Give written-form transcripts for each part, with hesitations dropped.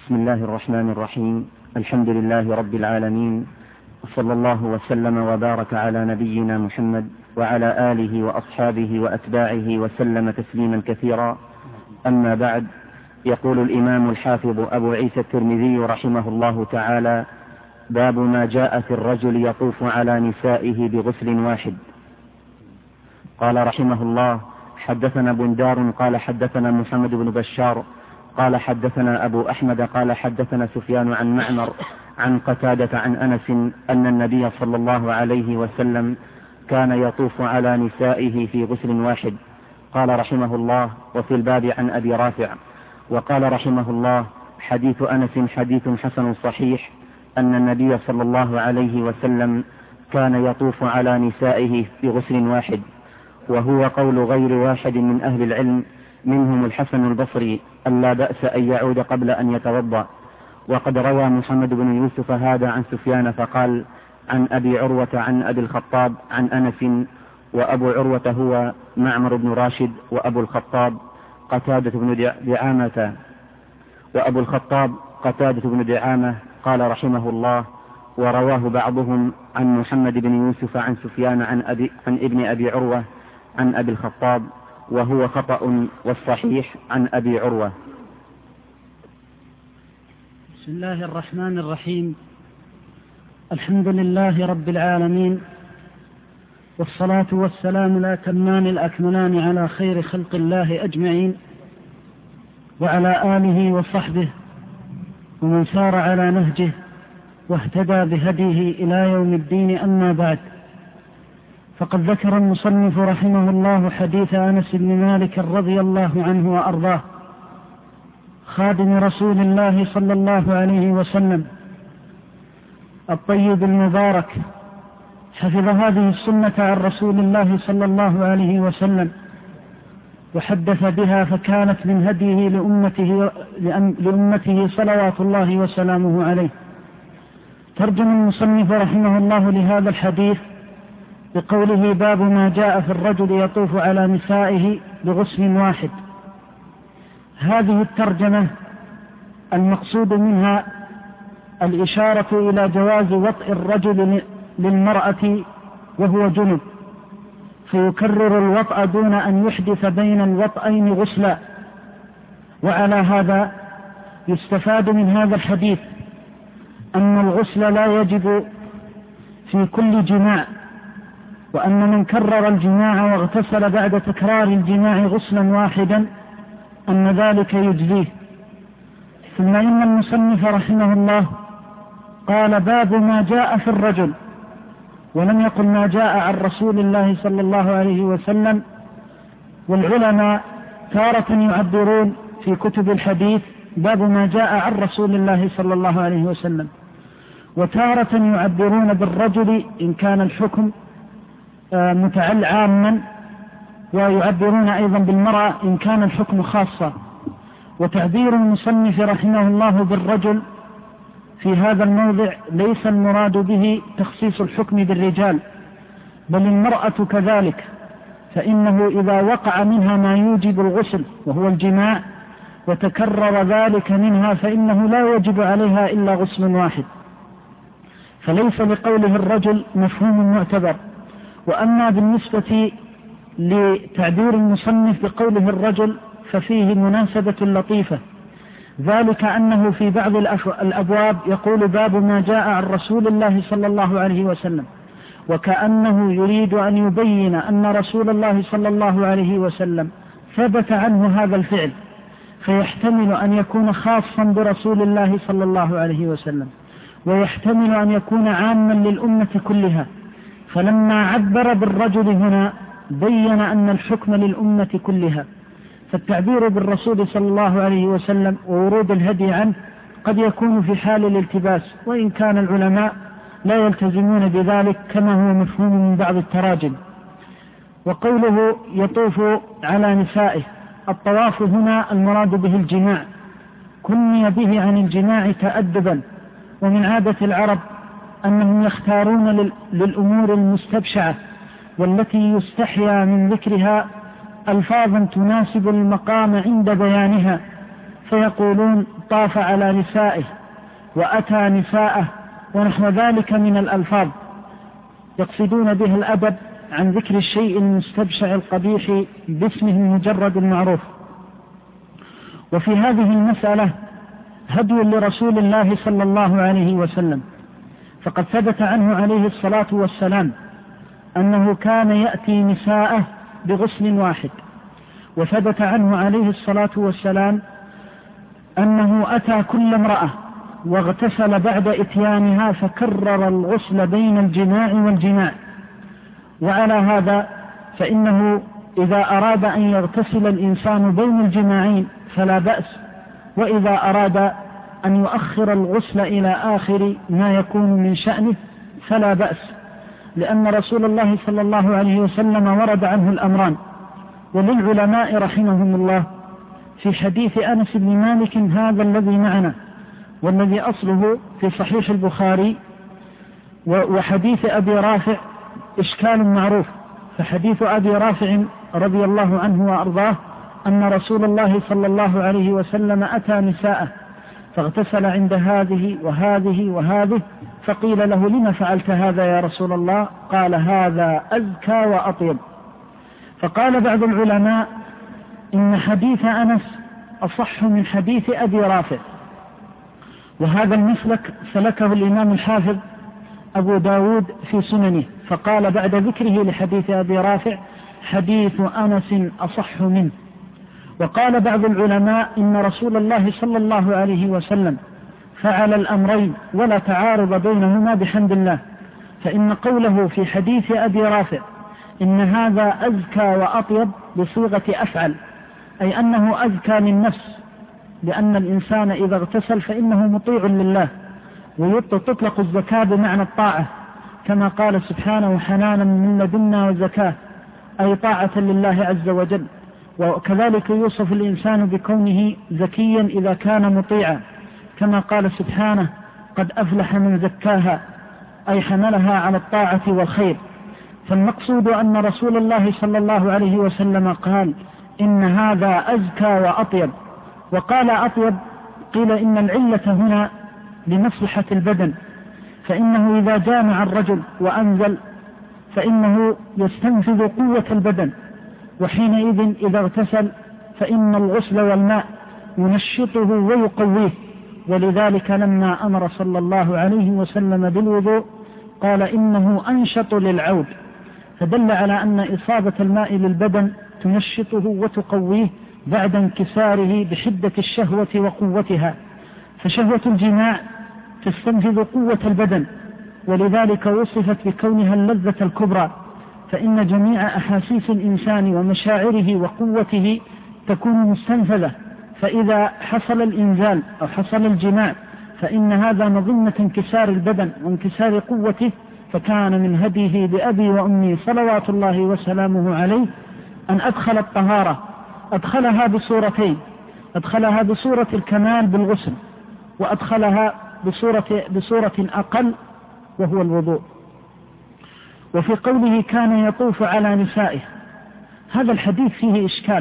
بسم الله الرحمن الرحيم. الحمد لله رب العالمين، وصلى الله وسلم وبارك على نبينا محمد وعلى آله وأصحابه وأتباعه وسلم تسليما كثيرا. أما بعد، يقول الإمام الحافظ أبو عيسى الترمذي رحمه الله تعالى: باب ما جاء في الرجل يطوف على نسائه بغسل واحد. قال رحمه الله: حدثنا بندار قال حدثنا محمد بن بشار قال حدثنا أبو أحمد قال حدثنا سفيان عن معمر عن قتادة عن أنس أن النبي صلى الله عليه وسلم كان يطوف على نسائه في غسل واحد. قال رحمه الله: وفي الباب عن أبي رافع. وقال رحمه الله: حديث أنس حديث حسن صحيح، أن النبي صلى الله عليه وسلم كان يطوف على نسائه في غسل واحد، وهو قول غير واحد من أهل العلم، منهم الحسن البصري، ألا بأس أن يعود قبل أن يتوضأ. وقد روى محمد بن يوسف هذا عن سفيان فقال: عن أبي عروة عن أبي الخطاب عن أنس، وأبو عروة هو معمر بن راشد، وأبو الخطاب قتادة بن دعامة، وأبو الخطاب قتادة بن دعامة. قال رحمه الله: ورواه بعضهم عن محمد بن يوسف عن سفيان عن ابن أبي عروة عن أبي الخطاب، وهو خطأ، والصحيح عن أبي عروة. بسم الله الرحمن الرحيم. الحمد لله رب العالمين، والصلاة والسلام الأتمان الأكملان على خير خلق الله أجمعين، وعلى آله وصحبه ومن سار على نهجه واهتدى بهديه إلى يوم الدين. أما بعد، فقد ذكر المصنف رحمه الله حديث أنس بن مالك رضي الله عنه وأرضاه، خادم رسول الله صلى الله عليه وسلم الطيب المبارك، حفظ هذه السنة عن رسول الله صلى الله عليه وسلم وحدث بها، فكانت من هديه لأمته صلوات الله وسلامه عليه. ترجم المصنف رحمه الله لهذا الحديث بقوله: باب ما جاء في الرجل يطوف على نسائه بغسل واحد. هذه الترجمة المقصود منها الإشارة إلى جواز وطء الرجل للمرأة وهو جنب، فيكرر الوطء دون أن يحدث بين الوطئين غسلا. وعلى هذا يستفاد من هذا الحديث أن الغسل لا يجب في كل جماع، وأن من كرر الجماع واغتسل بعد تكرار الجماع غسلا واحدا أن ذلك يجزيه. ثم إن المصنف رحمه الله قال: باب ما جاء في الرجل، ولم يقل ما جاء عن رسول الله صلى الله عليه وسلم. والعلماء تارة يعبرون في كتب الحديث باب ما جاء عن رسول الله صلى الله عليه وسلم، وتارة يعبرون بالرجل إن كان الحكم متعل عاما، ويعبرون أيضا بالمرأة إن كان الحكم خاصا. وتعبير المصنف رحمه الله بالرجل في هذا الموضع ليس المراد به تخصيص الحكم بالرجال، بل المرأة كذلك، فإنه إذا وقع منها ما يوجب الغسل وهو الجماع وتكرر ذلك منها فإنه لا يجب عليها إلا غسل واحد، فليس لقوله الرجل مفهوم معتبر. وأما بالنسبة لتعبير المصنف بقوله الرجل ففيه مناسبة لطيفة، ذلك أنه في بعض الأبواب يقول: باب ما جاء عن رسول الله صلى الله عليه وسلم، وكأنه يريد أن يبين أن رسول الله صلى الله عليه وسلم ثبت عنه هذا الفعل، فيحتمل أن يكون خاصا برسول الله صلى الله عليه وسلم، ويحتمل أن يكون عاما للأمة كلها. فلما عبر بالرجل هنا بين أن الحكم للأمة كلها. فالتعبير بالرسول صلى الله عليه وسلم وورود الهدي عنه قد يكون في حال الالتباس، وإن كان العلماء لا يلتزمون بذلك كما هو مفهوم من بعض التراجم. وقوله يطوف على نسائه، الطواف هنا المراد به الجماع، كني به عن الجماع تأدبا. ومن عادة العرب أنهم يختارون للأمور المستبشعة والتي يستحيا من ذكرها ألفاظا تناسب المقام عند بيانها، فيقولون طاف على نسائه وأتى نساءه ونحو ذلك من الألفاظ، يقصدون به الأدب عن ذكر الشيء المستبشع القبيح باسمه المجرد المعروف. وفي هذه المسألة هدي لرسول الله صلى الله عليه وسلم، فقد ثبت عنه عليه الصلاة والسلام أنه كان يأتي نساءه بغسل واحد، وثبت عنه عليه الصلاة والسلام أنه أتى كل امرأة واغتسل بعد إتيانها فكرر الغسل بين الجماع والجماع. وعلى هذا فإنه إذا أراد أن يغتسل الإنسان بين الجماعين فلا بأس، وإذا أراد أن يؤخر الغسل إلى آخر ما يكون من شأنه فلا بأس، لأن رسول الله صلى الله عليه وسلم ورد عنه الأمران. وللعلماء رحمهم الله في حديث أنس بن مالك هذا الذي معنا والذي أصله في صحيح البخاري وحديث أبي رافع إشكال معروف. فحديث أبي رافع رضي الله عنه وأرضاه أن رسول الله صلى الله عليه وسلم أتى نساءه فاغتسل عند هذه وهذه وهذه، فقيل له لما فعلت هذا يا رسول الله؟ قال هذا أزكى وأطيب. فقال بعض العلماء إن حديث أنس أصح من حديث أبي رافع، وهذا المسلك سلكه الإمام الحافظ أبو داود في سننه، فقال بعد ذكره لحديث أبي رافع حديث أنس أصح منه. وقال بعض العلماء إن رسول الله صلى الله عليه وسلم فعل الأمرين ولا تعارض بينهما بحمد الله، فإن قوله في حديث أبي رافع إن هذا أزكى وأطيب بصيغة أفعل، أي أنه أزكى للنفس، لأن الإنسان إذا اغتسل فإنه مطيع لله، وتطلق الزكاة بمعنى الطاعة كما قال سبحانه حنانا من لدنا وزكاة، أي طاعة لله عز وجل. وكذلك يوصف الإنسان بكونه زكيا إذا كان مطيعا كما قال سبحانه قد أفلح من زكاها، أي حملها على الطاعة والخير. فالمقصود أن رسول الله صلى الله عليه وسلم قال إن هذا أزكى وأطيب. وقال أطيب قيل إن العلة هنا لمصلحة البدن، فإنه إذا جامع الرجل وأنزل فإنه يستنفذ قوة البدن، وحينئذ إذا اغتسل فإن الغسل والماء ينشطه ويقويه. ولذلك لما أمر صلى الله عليه وسلم بالوضوء قال إنه أنشط للعود، فدل على أن إصابة الماء للبدن تنشطه وتقويه بعد انكساره بحدة الشهوة وقوتها. فشهوة الجماع تستنفذ قوة البدن، ولذلك وصفت بكونها اللذة الكبرى، فإن جميع أحاسيس الإنسان ومشاعره وقوته تكون مستنفذة، فإذا حصل الإنزال أو حصل الجماع فإن هذا مظنة انكسار البدن وانكسار قوته. فكان من هديه بأبي وأمي صلوات الله وسلامه عليه أن أدخل الطهارة، أدخلها بصورتين، أدخلها بصورة الكمال بالغسل، وأدخلها بصورة أقل وهو الوضوء. وفي قوله كان يطوف على نسائه، هذا الحديث فيه إشكال،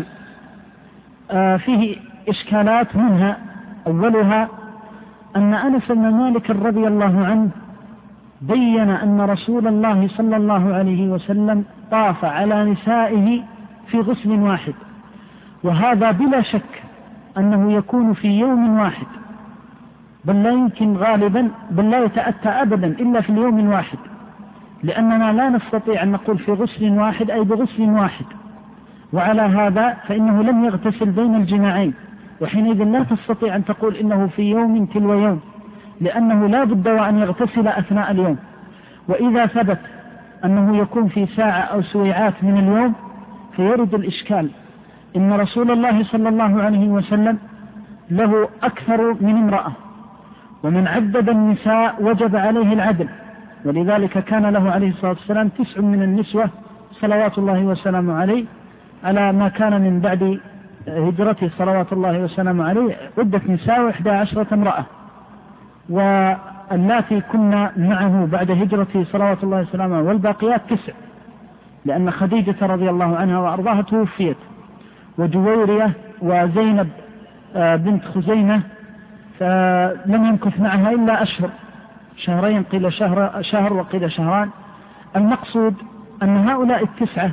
فيه إشكالات، منها أولها أن أنس بن مالك رضي الله عنه بين أن رسول الله صلى الله عليه وسلم طاف على نسائه في غسل واحد، وهذا بلا شك أنه يكون في يوم واحد، بل لا يمكن غالبا، بل لا يتأتى أبدا إلا في اليوم الواحد، لأننا لا نستطيع أن نقول في غسل واحد أي بغسل واحد. وعلى هذا فإنه لم يغتسل بين الجماعين، وحينئذ لا تستطيع أن تقول إنه في يوم تلو يوم، لأنه لا بد وأن يغتسل أثناء اليوم. وإذا ثبت أنه يكون في ساعة أو سويعات من اليوم فيرد الإشكال. إن رسول الله صلى الله عليه وسلم له أكثر من امرأة، ومن عدد النساء وجب عليه العدل، ولذلك كان له عليه الصلاة والسلام 9 من النسوة صلوات الله وسلامه عليه، على ما كان من بعد هجرته صلوات الله وسلامه عليه عدة نساء 11 امرأة، واللاتي كنا معه بعد هجرته صلوات الله وسلامه والباقيات 9، لأن خديجة رضي الله عنها وأرضاها توفيت، وجويرية وزينب بنت خزيمة، فلم يمكث معها إلا أشهر، شهرين قيل شهر وقيل شهران. المقصود أن هؤلاء التسعة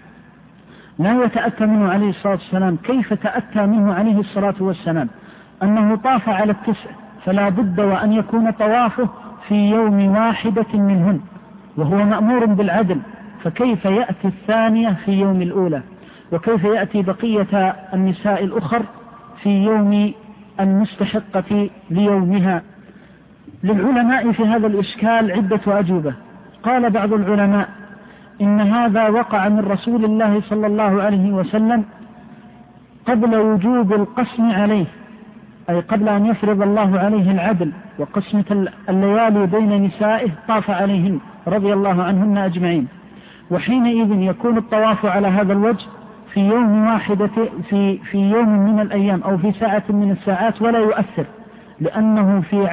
لا يتأتى منه عليه الصلاة والسلام كيف تأتى منه عليه الصلاة والسلام أنه طاف على التسع، فلا بد وأن يكون طوافه في يوم واحدة منهن، وهو مأمور بالعدل، فكيف يأتي الثانية في يوم الأولى، وكيف يأتي بقية النساء الأخر في يوم المستحقة ليومها؟ للعلماء في هذا الإشكال عدة أجوبة. قال بعض العلماء إن هذا وقع من رسول الله صلى الله عليه وسلم قبل وجوب القسم عليه، أي قبل أن يفرض الله عليه العدل وقسمة الليالي بين نسائه طاف عليهن رضي الله عنهن أجمعين، وحينئذ يكون الطواف على هذا الوجه في يوم واحدة في يوم من الأيام أو في ساعة من الساعات ولا يؤثر، لأنه في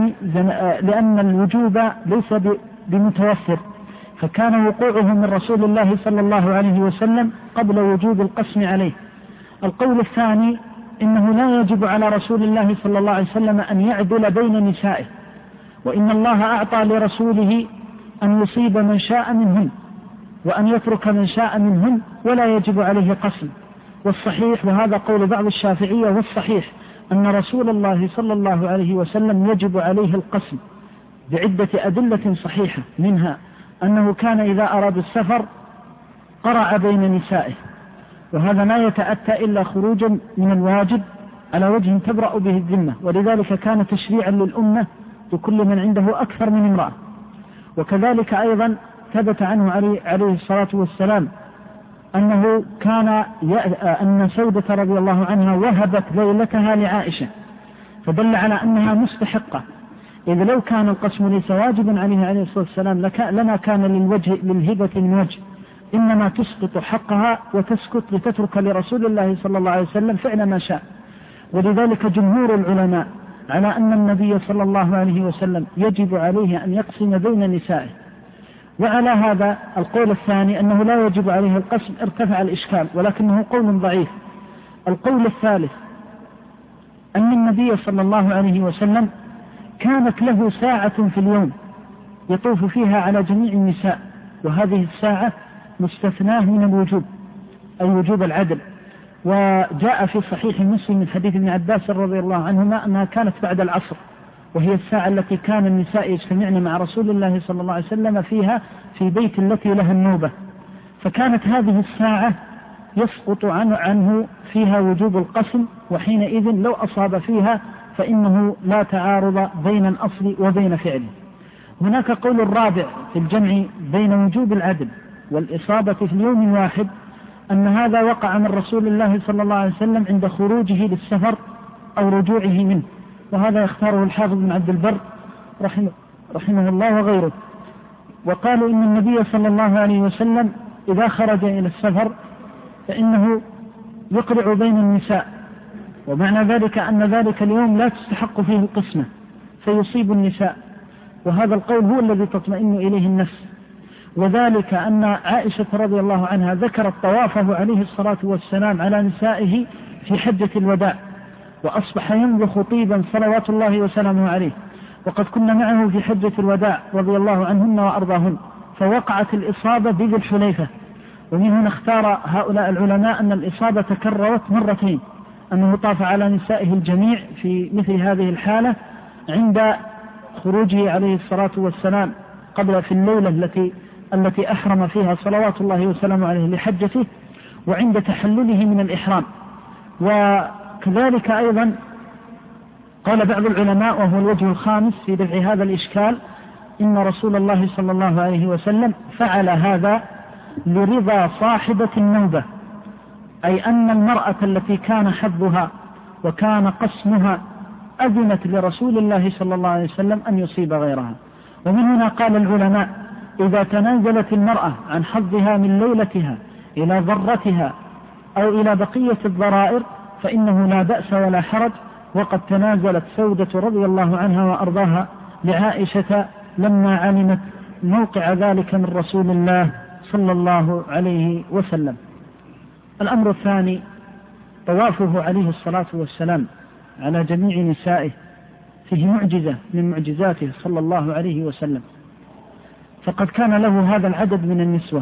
لأن الوجوب ليس بمتوفر، فكان وقوعه من رسول الله صلى الله عليه وسلم قبل وجوب القسم عليه. القول الثاني إنه لا يجب على رسول الله صلى الله عليه وسلم أن يعدل بين نسائه، وإن الله أعطى لرسوله أن يصيب من شاء منهن وأن يترك من شاء منهن ولا يجب عليه قسم. والصحيح، وهذا قول بعض الشافعية، والصحيح أن رسول الله صلى الله عليه وسلم يجب عليه القسم بعدة أدلة صحيحة، منها أنه كان إذا أراد السفر قرع بين نسائه، وهذا لا يتأتى إلا خروجا من الواجب على وجه تبرأ به الذمة، ولذلك كان تشريعا للأمة لكل من عنده أكثر من امرأة. وكذلك أيضا ثبت عنه عليه الصلاة والسلام أنه أن سودة رضي الله عنها وهبت ليلتها لعائشة، فدل على أنها مستحقة، إذ لو كان القسم ليس واجبا عليه الصلاة والسلام لما كان للهبة من وجه، إنما تسقط حقها وتسكت لتترك لرسول الله صلى الله عليه وسلم فعل ما شاء. ولذلك جمهور العلماء على أن النبي صلى الله عليه وسلم يجب عليه أن يقسم بين نسائه. وعلى هذا القول الثاني أنه لا يجب عليه القسم ارتفع الإشكال، ولكنه قول ضعيف. القول الثالث أن النبي صلى الله عليه وسلم كانت له ساعة في اليوم يطوف فيها على جميع النساء، وهذه الساعة مستثناه من الوجوب، أي وجوب العدل. وجاء في صحيح مسلم من حديث ابن عباس رضي الله عنهما أنها كانت بعد العصر، وهي الساعة التي كان النساء يجتمعن مع رسول الله صلى الله عليه وسلم فيها في بيت التي لها النوبة، فكانت هذه الساعة يسقط عنه فيها وجوب القسم، وحينئذ لو أصاب فيها فإنه لا تعارض بين الأصل وبين فعله. هناك قول الرابع في الجمع بين وجوب العدل والإصابة في اليوم الواحد، أن هذا وقع من رسول الله صلى الله عليه وسلم عند خروجه للسفر أو رجوعه منه، وهذا يختاره الحافظ بن عبد البر رحمه الله وغيره. وقالوا إن النبي صلى الله عليه وسلم إذا خرج إلى السفر فإنه يقرع بين النساء، ومعنى ذلك أن ذلك اليوم لا تستحق فيه القسمة فيصيب النساء، وهذا القول هو الذي تطمئن إليه النفس. وذلك أن عائشة رضي الله عنها ذكرت طوافه عليه الصلاة والسلام على نسائه في حجة الوداع، وأصبح ينضخ طيبا صلوات الله وسلامه عليه، وقد كنا معه في حجة الوداع رضي الله عنهن وأرضاهن، فوقعت الإصابة بذي الحليفة. ومن هنا اختار هؤلاء العلماء أن الإصابة تكررت مرتين، أنه طاف على نسائه الجميع في مثل هذه الحالة عند خروجه عليه الصلاة والسلام قبل في الليلة التي أحرم فيها صلوات الله وسلامه عليه لحجته، وعند تحلله من الإحرام. وكذلك أيضا قال بعض العلماء، وهو الوجه الخامس في دفع هذا الإشكال، إن رسول الله صلى الله عليه وسلم فعل هذا لرضا صاحبة النوبة، أي أن المرأة التي كان حظها وكان قسمها أذنت لرسول الله صلى الله عليه وسلم أن يصيب غيرها. ومن هنا قال العلماء إذا تنازلت المرأة عن حظها من ليلتها إلى ضرتها أو إلى بقية الضرائر فإنه لا بأس ولا حرج. وقد تنازلت سودة رضي الله عنها وأرضاها لعائشة لما علمت موقع ذلك من رسول الله صلى الله عليه وسلم. الأمر الثاني طوافه عليه الصلاة والسلام على جميع نسائه فيه معجزة من معجزاته صلى الله عليه وسلم، فقد كان له هذا العدد من النسوة،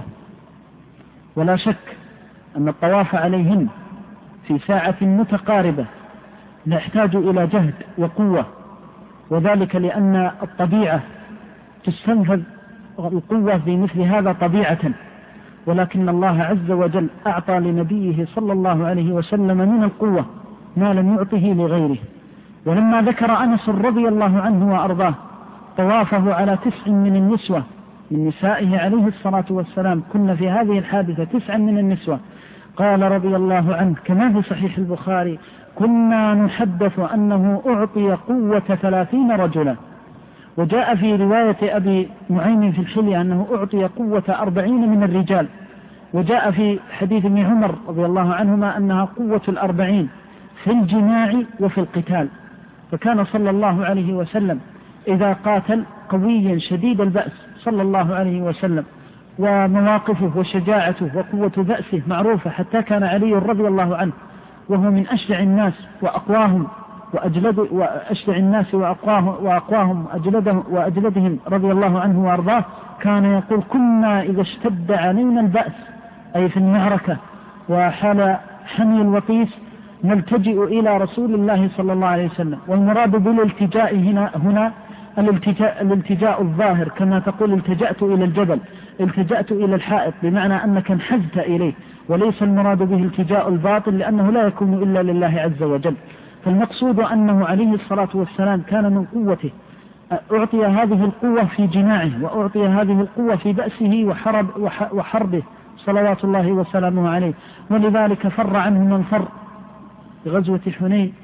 ولا شك أن الطواف عليهن في ساعة متقاربة يحتاج إلى جهد وقوة، وذلك لأن الطبيعة تستنفذ القوة في مثل هذا طبيعة، ولكن الله عز وجل أعطى لنبيه صلى الله عليه وسلم من القوة ما لم يعطه لغيره. ولما ذكر أنس رضي الله عنه وأرضاه طوافه على 9 من النسوة من نسائه عليه الصلاة والسلام، كنا في هذه الحادثة 9 من النسوة، قال رضي الله عنه كما في صحيح البخاري: كنا نحدث أنه أعطي قوة 30 رجلا. وجاء في رواية أبي نعيم في الحلية أنه أعطي قوة 40 من الرجال. وجاء في حديث ابن عمر رضي الله عنهما أنها قوة 40 في الجماع وفي القتال. فكان صلى الله عليه وسلم إذا قاتل قويا شديد البأس صلى الله عليه وسلم، ومواقفه وشجاعته وقوة بأسه معروفة، حتى كان علي رضي الله عنه وهو من أشجع الناس وأقواهم وأشجع الناس وأقواهم وأجلدهم رضي الله عنه وأرضاه، كان يقول: كنا إذا اشتد علينا البأس أي في المعركة وحال حمي الوطيس نلتجئ إلى رسول الله صلى الله عليه وسلم. والمراد بالالتجاء هنا الالتجاء الظاهر، كما تقول التجأت إلى الجبل، التجأت إلى الحائط، بمعنى أنك انحزت إليه، وليس المراد به التجاء الباطل لأنه لا يكون إلا لله عز وجل. فالمقصود أنه عليه الصلاة والسلام كان من قوته أعطي هذه القوة في جماعه، وأعطي هذه القوة في بأسه وحربه صلوات الله وسلامه عليه. ولذلك فر عنه من فر بغزوة حنين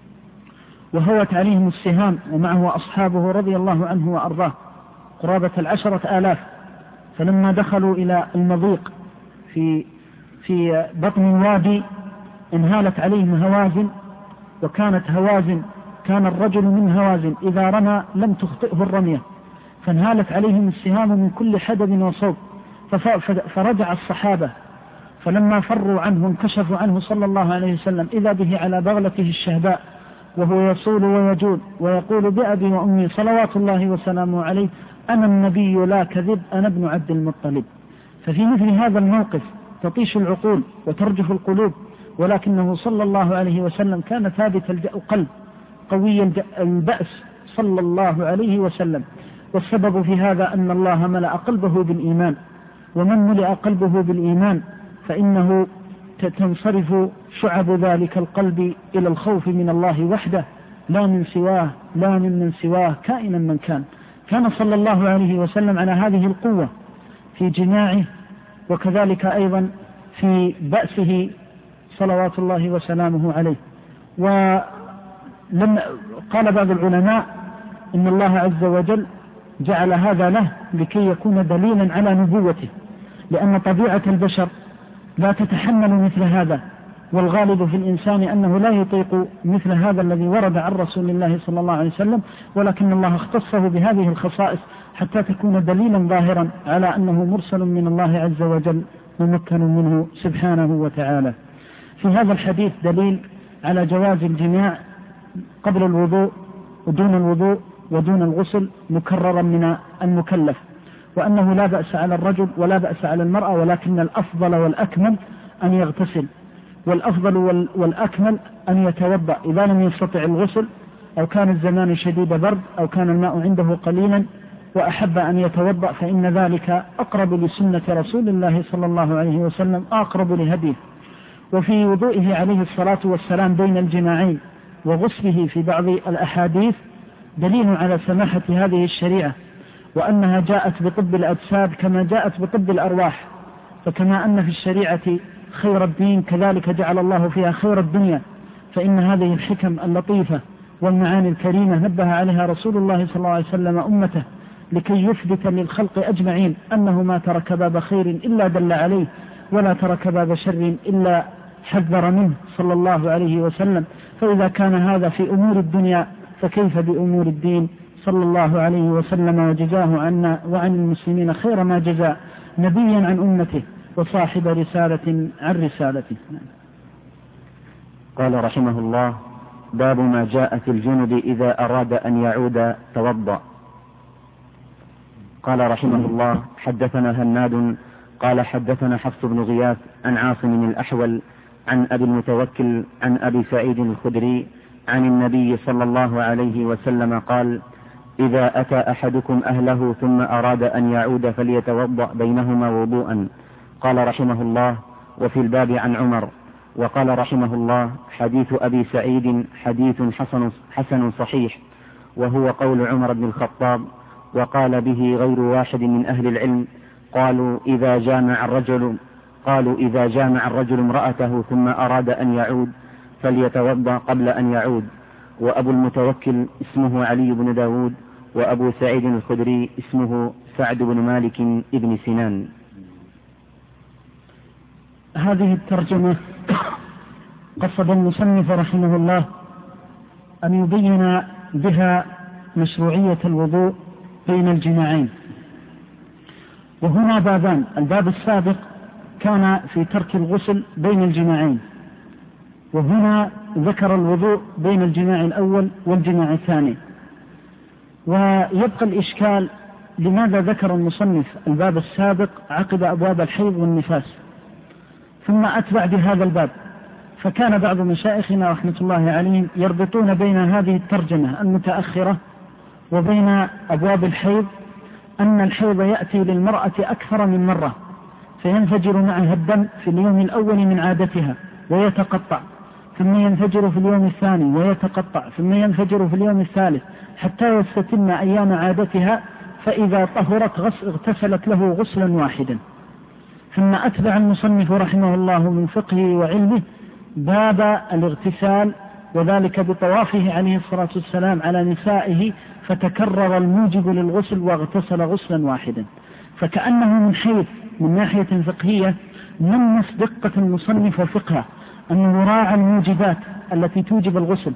وهوت عليهم السهام ومعه أصحابه رضي الله عنه وأرضاه قرابة 10,000. فلما دخلوا إلى المضيق في بطن الوادي انهالت عليهم هوازن، وكانت هوازن كان الرجل من هوازن إذا رمى لم تخطئه الرمية، فانهالت عليهم السهام من كل حدب وصوب. فرجع الصحابة فلما فروا عنه انكشفوا عنه صلى الله عليه وسلم إذا به على بغلته الشهباء وهو يصول ويجول ويقول: بأبي وأمي صلوات الله وسلامه عليه أنا النبي لا كذب، أنا ابن عبد المطلب. ففي مثل هذا الموقف تطيش العقول وترجف القلوب، ولكنه صلى الله عليه وسلم كان ثابت القلب قوي البأس صلى الله عليه وسلم. والسبب في هذا أن الله ملأ قلبه بالإيمان، ومن ملأ قلبه بالإيمان فإنه تنصرف شعب ذلك القلب إلى الخوف من الله وحده لا من سواه، لا من سواه كائنا من كان. كان صلى الله عليه وسلم على هذه القوة في جماعه، وكذلك أيضا في بأسه صلوات الله وسلامه عليه. ولما قال بعض العلماء إن الله عز وجل جعل هذا له لكي يكون دليلا على نبوته، لأن طبيعة البشر لا تتحمل مثل هذا، والغالب في الإنسان أنه لا يطيق مثل هذا الذي ورد عن رسول الله صلى الله عليه وسلم، ولكن الله اختصه بهذه الخصائص حتى تكون دليلا ظاهرا على أنه مرسل من الله عز وجل ممكن منه سبحانه وتعالى. في هذا الحديث دليل على جواز الجماع قبل الوضوء ودون الوضوء ودون الغسل مكررا من المكلف، وأنه لا بأس على الرجل ولا بأس على المرأة، ولكن الأفضل والأكمل أن يغتسل، والأفضل والأكمل أن يتوضأ إذا لم يستطع الغسل أو كان الزمان شديد برد أو كان الماء عنده قليلا وأحب أن يتوضأ، فإن ذلك أقرب لسنة رسول الله صلى الله عليه وسلم، أقرب لهديه. وفي وضوئه عليه الصلاة والسلام بين الجماعين وغسله في بعض الأحاديث دليل على سماحة هذه الشريعة، وأنها جاءت بطب الأجساد كما جاءت بطب الأرواح. فكما أن في الشريعة خير الدين كذلك جعل الله فيها خير الدنيا، فإن هذه الحكم اللطيفة والمعاني الكريمة نبه عليها رسول الله صلى الله عليه وسلم أمته لكي يثبت للخلق أجمعين أنه ما ترك باب خير إلا دل عليه، ولا ترك باب شر إلا حذر منه صلى الله عليه وسلم. فإذا كان هذا في أمور الدنيا فكيف بأمور الدين صلى الله عليه وسلم، وجزاه عنا وعن المسلمين خير ما جزى نبيا عن أمته وصاحب رسالة عن رسالته. قال رحمه الله: باب ما جاء في الجنب إذا أراد أن يعود توضأ. قال رحمه الله: حدثنا هناد قال حدثنا حفص بن غياث عن عاصم الأحول عن أبي المتوكل عن أبي سعيد الخدري عن النبي صلى الله عليه وسلم قال: إذا أتى أحدكم أهله ثم أراد أن يعود فليتوضأ بينهما وضوءا. قال رحمه الله: وفي الباب عن عمر. وقال رحمه الله: حديث أبي سعيد حديث حسن صحيح، وهو قول عمر بن الخطاب، وقال به غير واحد من أهل العلم. قالوا إذا جامع الرجل امرأته ثم أراد أن يعود فليتوضأ قبل أن يعود. وأبو المتوكل اسمه علي بن داود، وأبو سعيد الخدري اسمه سعد بن مالك ابن سنان. هذه الترجمة قصد المصنف رحمه الله أن يبين بها مشروعية الوضوء بين الجماعين. وهنا بابان: الباب السابق كان في ترك الغسل بين الجماعين، وهنا ذكر الوضوء بين الجماع الأول والجماع الثاني. ويبقى الإشكال: لماذا ذكر المصنف الباب السابق عقب أبواب الحيض والنفاس ثم أتبع بهذا الباب؟ فكان بعض مشايخنا رحمة الله عليهم يربطون بين هذه الترجمة المتأخرة وبين أبواب الحيض أن الحيض يأتي للمرأة أكثر من مرة، فينفجر معها الدم في اليوم الأول من عادتها ويتقطع، ثم ينفجر في اليوم الثاني ويتقطع، ثم ينفجر في اليوم الثالث حتى يستتم أيام عادتها، فإذا طهرت اغتسلت له غسلا واحدا. ثم أتبع المصنف رحمه الله من فقهه وعلمه باب الاغتسال، وذلك بطوافه عليه الصلاة والسلام على نسائه، فتكرر الموجب للغسل واغتسل غسلا واحدا. فكأنه من حيث من ناحية فقهية نمس دقة المصنف وفقهه أنه راعى الموجبات التي توجب الغسل.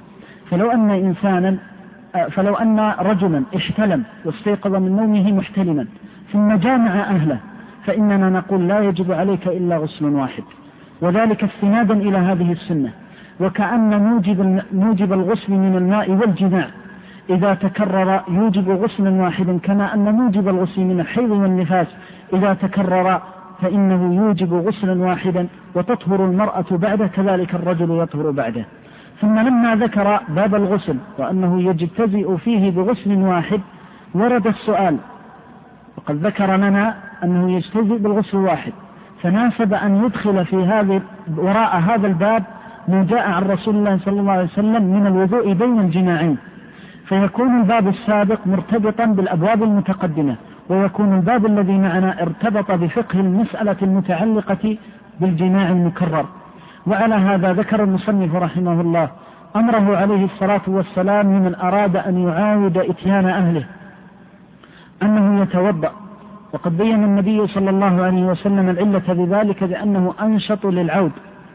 فلو أن رجلا احتلم واستيقظ من نومه محتلما ثم جامع أهله، فإننا نقول لا يجب عليك إلا غسل واحد، وذلك استنادا إلى هذه السنة. وكأن موجب الغسل من الماء والجماع إذا تكرر يوجب غسلا واحدا، كما أن موجب الغسل من الحيض والنفاس إذا تكرر فإنه يوجب غسلا واحدا، وتطهر المرأة بعده كذلك الرجل يطهر بعده. ثم لما ذكر باب الغسل وأنه يجتزئ فيه بغسل واحد ورد السؤال، وقد ذكر لنا أنه يجتزئ بالغسل واحد، فناسب أن يدخل في وراء هذا الباب ما جاء عن رسول الله صلى الله عليه وسلم من الوضوء بين الجماعين، فيكون الباب السابق مرتبطا بالأبواب المتقدمة، ويكون الباب الذي معنا ارتبط بفقه المسألة المتعلقة بالجماع المكرر. وعلى هذا ذكر المصنف رحمه الله أمره عليه الصلاة والسلام لمن أراد أن يعاود إتيان أهله أنه يتوضأ، وقد بين النبي صلى الله عليه وسلم العلة بذلك بأنه أنشط للعود.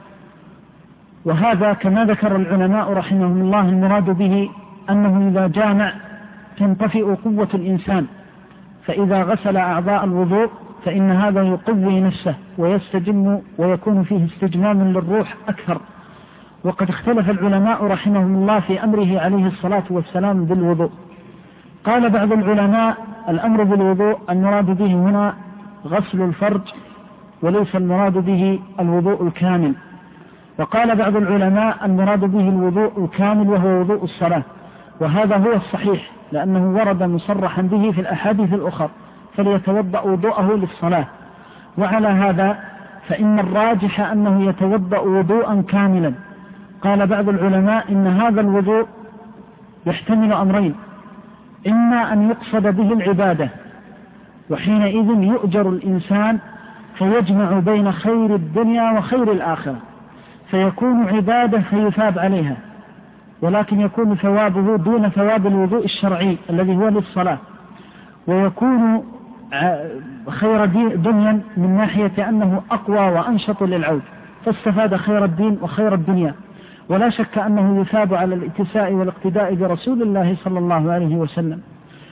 وهذا كما ذكر العلماء رحمهم الله المراد به أنه إذا جامع تنطفئ قوة الإنسان، فإذا غسل أعضاء الوضوء فإن هذا يقوي نفسه ويستجم ويكون فيه استجمام للروح أكثر. وقد اختلف العلماء رحمهم الله في أمره عليه الصلاة والسلام بالوضوء. قال بعض العلماء الأمر بالوضوء المراد به هنا غسل الفرج وليس المراد به الوضوء الكامل. وقال بعض العلماء المراد به الوضوء الكامل وهو وضوء الصلاة، وهذا هو الصحيح لأنه ورد مصرحا به في الأحاديث الأخرى، فليتوضأ وضوءه للصلاة. وعلى هذا فإن الراجح أنه يتوضأ وضوءا كاملا. قال بعض العلماء إن هذا الوضوء يحتمل أمرين: إما أن يقصد به العبادة، وحينئذ يؤجر الإنسان فيجمع بين خير الدنيا وخير الآخرة، فيكون عبادة فيثاب عليها، ولكن يكون ثوابه دون ثواب الوضوء الشرعي الذي هو للصلاة، ويكون خير دنيا من ناحية أنه أقوى وأنشط للعود، فاستفاد خير الدين وخير الدنيا. ولا شك أنه يثاب على الاتساء والاقتداء برسول الله صلى الله عليه وسلم.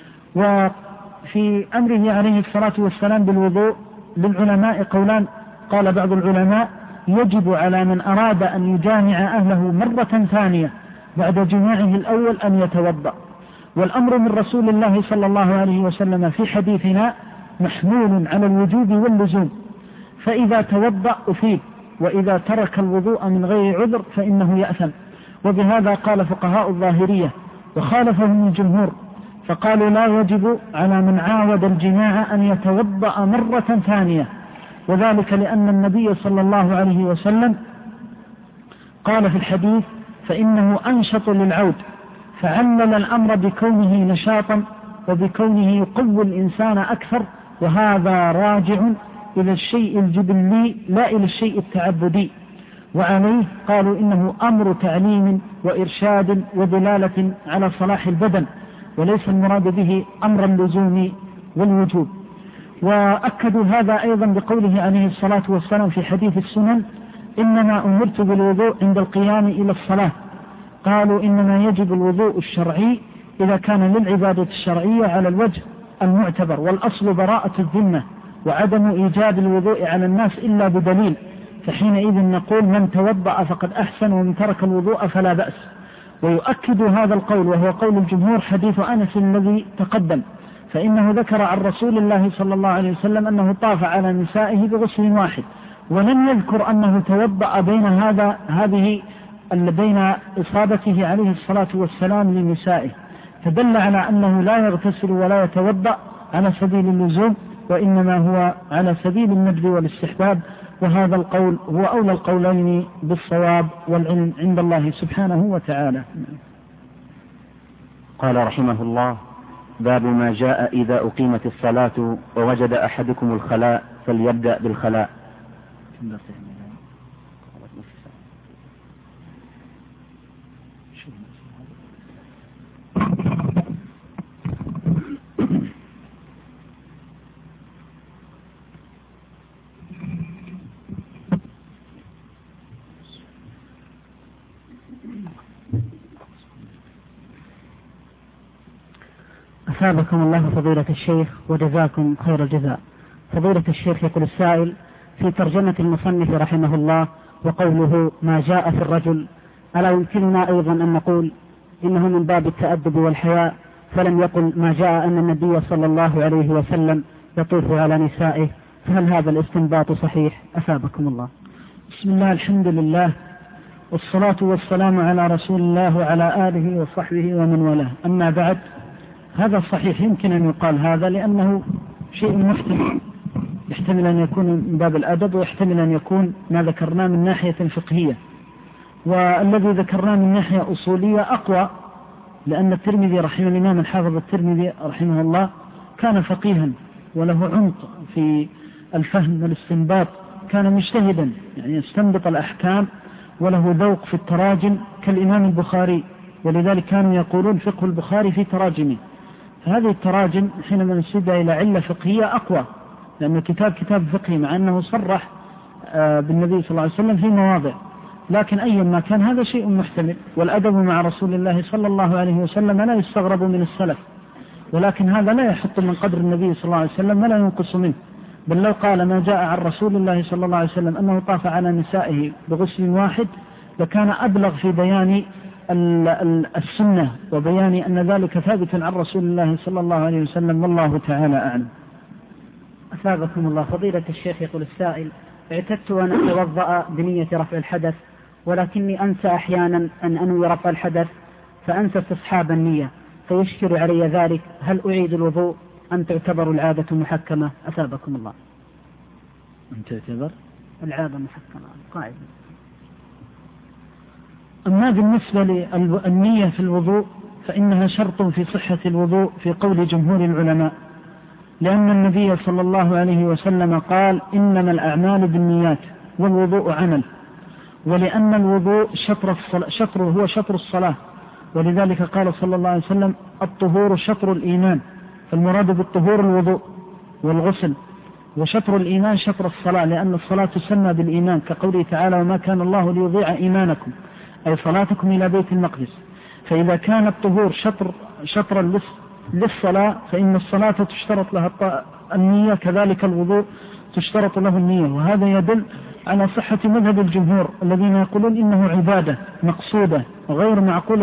وفي أمره عليه الصلاة والسلام بالوضوء للعلماء قولان. قال بعض العلماء: يجب على من أراد أن يجامع أهله مرة ثانية بعد جماعه الأول أن يتوضأ. والأمر من رسول الله صلى الله عليه وسلم في حديثنا محمول على الوجوب واللزوم، فإذا توضأ أثيب، وإذا ترك الوضوء من غير عذر فإنه يأثم. وبهذا قال فقهاء الظاهرية وخالفهم الجمهور، فقالوا لا يجب على من عاود الجماع أن يتوضأ مرة ثانية، وذلك لأن النبي صلى الله عليه وسلم قال في الحديث فإنه أنشط للعود، فعلل الأمر بكونه نشاطا وبكونه يقوي الإنسان أكثر، وهذا راجع إلى الشيء الجبلي لا إلى الشيء التعبدي. وعليه قالوا إنه أمر تعليم وإرشاد ودلالة على صلاح البدن، وليس المراد به أمر اللزوم والوجوب. وأكدوا هذا أيضا بقوله عليه الصلاة والسلام في حديث السنن إنما أمرت بالوضوء عند القيام إلى الصلاة. قالوا إنما يجب الوضوء الشرعي إذا كان للعبادة الشرعية على الوجه المعتبر، والأصل براءة الذمة وعدم إيجاب الوضوء على الناس إلا بدليل، فحينئذ نقول من توضأ فقد أحسن ومن ترك الوضوء فلا بأس. ويؤكد هذا القول وهو قول الجمهور حديث أنس الذي تقدم، فإنه ذكر عن رسول الله صلى الله عليه وسلم أنه طاف على نسائه بغسل واحد، ولم يذكر أنه توضأ بين إصابته عليه الصلاة والسلام لنسائه، فدل على أنه لا يغتسل ولا يتوضأ على سبيل اللزوم، وإنما هو على سبيل الندب والاستحباب. وهذا القول هو أولى القولين بالصواب والعلم عند الله سبحانه وتعالى. قال رحمه الله: باب ما جاء إذا أقيمت الصلاة ووجد أحدكم الخلاء فليبدأ بالخلاء. أثابكم الله فضيلة الشيخ وجزاكم خير الجزاء. فضيلة الشيخ يقول السائل في ترجمة المصنف رحمه الله وقوله ما جاء في الرجل، ألا يمكننا أيضا أن نقول إنه من باب التأدب والحياء، فلم يقل ما جاء أن النبي صلى الله عليه وسلم يطوف على نسائه، فهل هذا الاستنباط صحيح؟ أثابكم الله. بسم الله، الحمد لله، والصلاة والسلام على رسول الله وعلى آله وصحبه ومن والاه. أما بعد، هذا صحيح، يمكن أن يقال هذا لأنه شيء محتمل، يحتمل أن يكون من باب الأدب، ويحتمل أن يكون ما ذكرناه من ناحية فقهية، والذي ذكرناه من ناحية أصولية أقوى، لأن الترمذي رحمه الإمام الحافظ الترمذي رحمه الله كان فقيها وله عمق في الفهم والاستنباط، كان مجتهدا يعني يستنبط الأحكام، وله ذوق في التراجم كالإمام البخاري، ولذلك كانوا يقولون فقه البخاري في تراجمه. فهذه التراجم حينما نسبها إلى علة فقهية أقوى، لأن كتاب فقهي، مع أنه صرح بالنبي صلى الله عليه وسلم في مواضع، لكن أيا ما كان هذا شيء محتمل. والأدب مع رسول الله صلى الله عليه وسلم لا يستغرب من السلف، ولكن هذا لا يحط من قدر النبي صلى الله عليه وسلم ولا ينقص منه، بل لو قال ما جاء عن رسول الله صلى الله عليه وسلم أنه طاف على نسائه بغسل واحد لكان أبلغ في بيان السنة وبيان أن ذلك ثابت عن رسول الله صلى الله عليه وسلم، والله تعالى أعلم. أثابكم الله. فضيلة الشيخ يقول السائل: اعتدت أن أتوضأ بنية رفع الحدث، ولكني أنسى أحيانا أن أنوي رفع الحدث فأنسى استصحاب النية، فيشكل علي ذلك، هل أعيد الوضوء أم تعتبر العادة محكمة؟ أثابكم الله. أن تعتبر العادة محكمة قاعدة. أما بالنسبة للنية في الوضوء فإنها شرط في صحة الوضوء في قول جمهور العلماء، لأن النبي صلى الله عليه وسلم قال إنما الأعمال بالنيات والوضوء عمل، ولأن الوضوء هو شطر الصلاة، ولذلك قال صلى الله عليه وسلم الطهور شطر الإيمان، فالمراد بالطهور الوضوء والغسل، وشطر الإيمان شطر الصلاة، لأن الصلاة تسمى بالإيمان، كقوله تعالى وما كان الله ليضيع إيمانكم، أي صلاتكم إلى بيت المقدس. فإذا كان الطهور شطرا للصلاة فإن الصلاة تشترط لها النية كذلك الوضوء تشترط له النية، وهذا يدل على صحة مذهب الجمهور الذين يقولون إنه عبادة مقصودة غير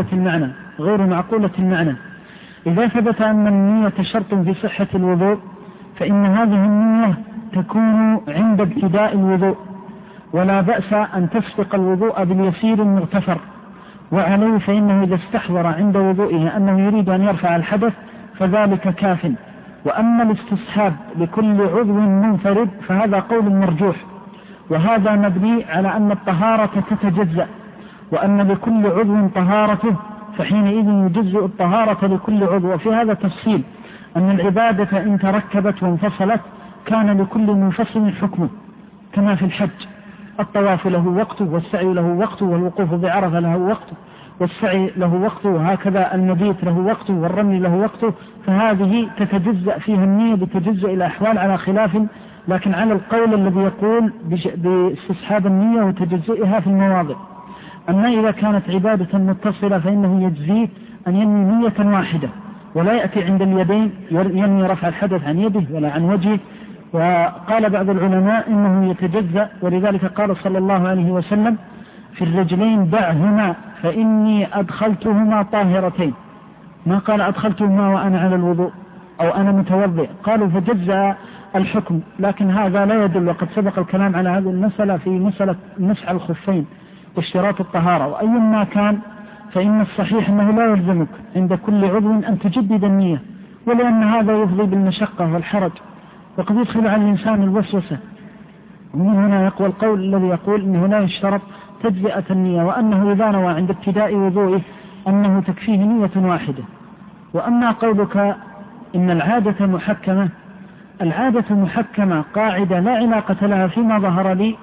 معقولة المعنى. إذا ثبت أن النية شرط في صحة الوضوء فإن هذه النية تكون عند ابتداء الوضوء، ولا بأس أن تسبق الوضوء باليسير المغتفر، وعليه فإنه إذا استحضر عند وضوئه أنه يريد أن يرفع الحدث فذلك كاف. وأما الاستصحاب لكل عضو منفرد فهذا قول مرجوح، وهذا مبني على أن الطهارة تتجزأ، وأن لكل عضو طهارته، فحينئذ يجزئ الطهارة لكل عضو. وفي هذا تفصيل أن العبادة إن تركبت وانفصلت كان لكل منفصل حكمه، كما في الحج الطواف له وقته، والسعي له وقته، والوقوف بعرفة له وقته والسعي له وقته، وهكذا المبيت له وقته والرمي له وقته. فهذه تتجزأ فيها النية بتجزئ الأحوال على خلاف، لكن على القول الذي يقول باستصحاب النية وتجزئها في المواضع. أما إذا كانت عبادة متصلة فإنه يجزيه أن ينوي نية واحدة، ولا يأتي عند اليدين ينوي رفع الحدث عن يده ولا عن وجهه. وقال بعض العلماء إنه يتجزأ، ولذلك قال صلى الله عليه وسلم في الرجلين دعهما فإني أدخلتهما طاهرتين، ما قال أدخلتهما وأنا على الوضوء أو أنا متوضئ، قالوا فجزأ الحكم. لكن هذا لا يدل، وقد سبق الكلام على هذه المسألة في مسألة مسح الخفين واشتراط الطهارة. وأي ما كان فإن الصحيح أنه لا يلزمك عند كل عضو أن تجدد النية، ولأن هذا يفضي بالمشقة والحرج، وقد يدخل على الإنسان الوسوسة. ومن هنا يقوى القول الذي يقول إنه لا يشترط تجزئة النية، وأنه إذا نوى عند ابتداء وضوئه أنه تكفيه نية واحدة. وأما قولك إن العادة محكمة، العادة محكمة قاعدة لا علاقة لها فيما ظهر لي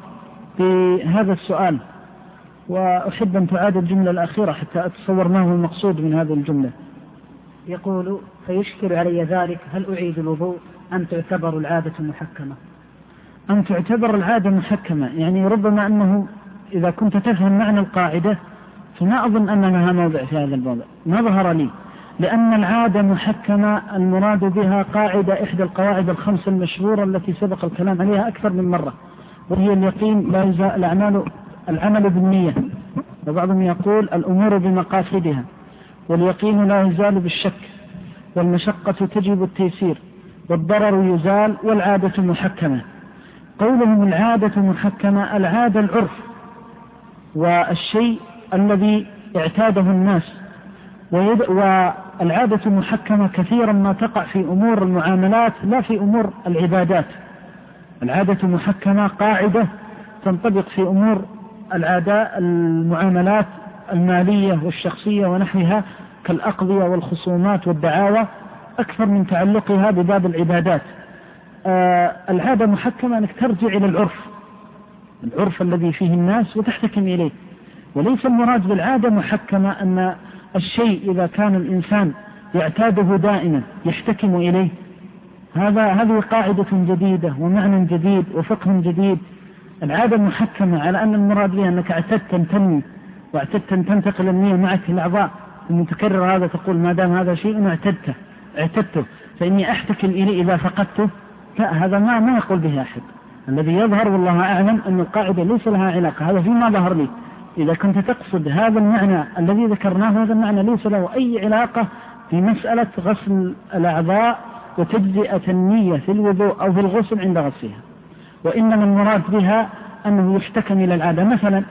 بهذا السؤال، وأحب أن تعاد الجملة الأخيرة حتى أتصور ما هو المقصود من هذه الجملة. يقول فيشكل علي ذلك هل أعيد الوضوء أم تعتبر العادة محكمة؟ أم تعتبر العادة محكمة، يعني ربما أنه إذا كنت تفهم معنى القاعدة فما أظن أن لها موضع في هذا الموضع، ما ظهر لي. لأن العادة محكمة المراد بها قاعدة إحدى القواعد الخمس المشهورة التي سبق الكلام عليها أكثر من مرة، وهي اليقين لا يزال العمل بالنية، وبعضهم يقول الأمور بمقاصدها، واليقين لا يزال بالشك، والمشقة تجب التيسير، والضرر يزال، والعادة محكمة. قولهم العادة محكمة، العادة العرف والشيء الذي اعتاده الناس، والعادة محكمة كثيرا ما تقع في أمور المعاملات لا في أمور العبادات. العادة محكمة قاعدة تنطبق في أمور العادة المعاملات المالية والشخصية ونحوها كالأقضية والخصومات والدعاوى أكثر من تعلقها بباب العبادات. العادة محكمة أنك ترجع إلى العرف الذي فيه الناس وتحتكم إليه، وليس المراد بالعادة محكمة أن الشيء إذا كان الإنسان يعتاده دائما يحتكم إليه. هذه قاعدة جديدة ومعنى جديد وفقه جديد. العادة محكمة على أن المراد بها أنك اعتدت أن تنمي واعتدت أن تنتقل النية معك الأعضاء المتكرر، هذا تقول ما دام هذا شيء اعتدته فإني أحتكم إليه إذا فقدته. لا، هذا ما يقول به أحد. الذي يظهر والله أعلم أن القاعدة ليس لها علاقة، هذا فيما ظهر لي. إذا كنت تقصد هذا المعنى الذي ذكرناه، هذا المعنى ليس له أي علاقة في مسألة غسل الأعضاء وتجزئة النية في الوضوء أو في الغسل عند غسلها، وإنما المراد بها أنه يحتكم إلى العادة. مثلا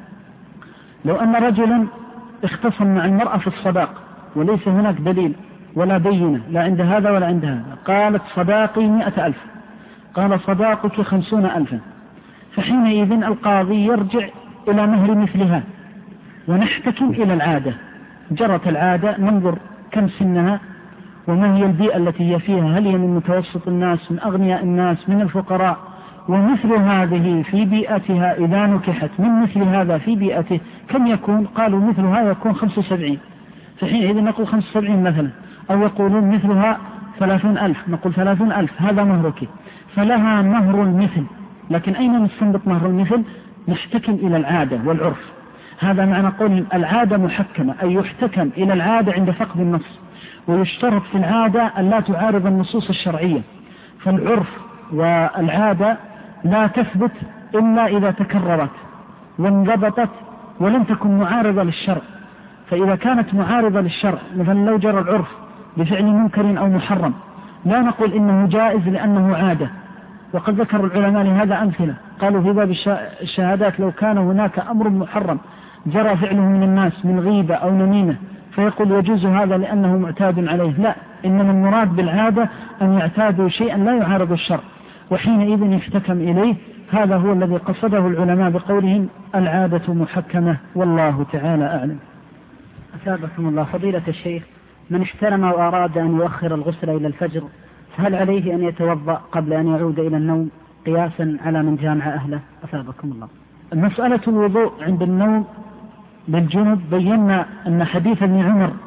لو أن رجلا اختصم مع المرأة في الصداق وليس هناك دليل ولا بينة لا عند هذا ولا عند هذا، قالت صداقي 100,000، قال صداقك 50,000، فحينئذ القاضي يرجع إلى مهر مثلها ونحتكم إلى العادة. جرت العادة، ننظر كم سنها وما هي البيئة التي هي فيها، هل هي من متوسط الناس، من أغنياء الناس، من الفقراء، ومثل هذه في بيئتها إذا نكحت من مثل هذا في بيئته كم يكون؟ قالوا مثلها يكون 75، فحينئذ نقول 75 مثلا، أو يقولون مثلها 30,000، نقول 30,000 هذا مهرك، فلها مهر المثل. لكن أين نستنبط مهر المثل؟ نحتكم إلى العادة والعرف. هذا معنى قول العادة محكمة، أي يحتكم إلى العادة عند فقد النص، ويشترط في العادة أن لا تعارض النصوص الشرعية. فالعرف والعادة لا تثبت إلا إذا تكررت وانضبطت ولم تكن معارضة للشرع. فإذا كانت معارضة للشرع مثلا لو جرى العرف بفعل منكر أو محرم لا نقول إنه جائز لأنه عادة. وقد ذكر العلماء لهذا أمثلة، قالوا في باب الشهادات لو كان هناك أمر محرم جرى فعله من الناس من غيبة أو نميمة فيقول يجوز هذا لأنه معتاد عليه، لا، إنما المراد بالعادة أن يعتادوا شيئا لا يعارض الشرع وحينئذ يحتكم إليه. هذا هو الذي قصده العلماء بقولهم العادة محكمة، والله تعالى أعلم. أثابكم الله. فضيلة الشيخ، من احترم وأراد أن يؤخر الغسل إلى الفجر فهل عليه أن يتوضأ قبل أن يعود إلى النوم قياسا على من جامع أهله؟ أثابكم الله. مسألة الوضوء عند النوم بالجنب بينا أن حديث ابن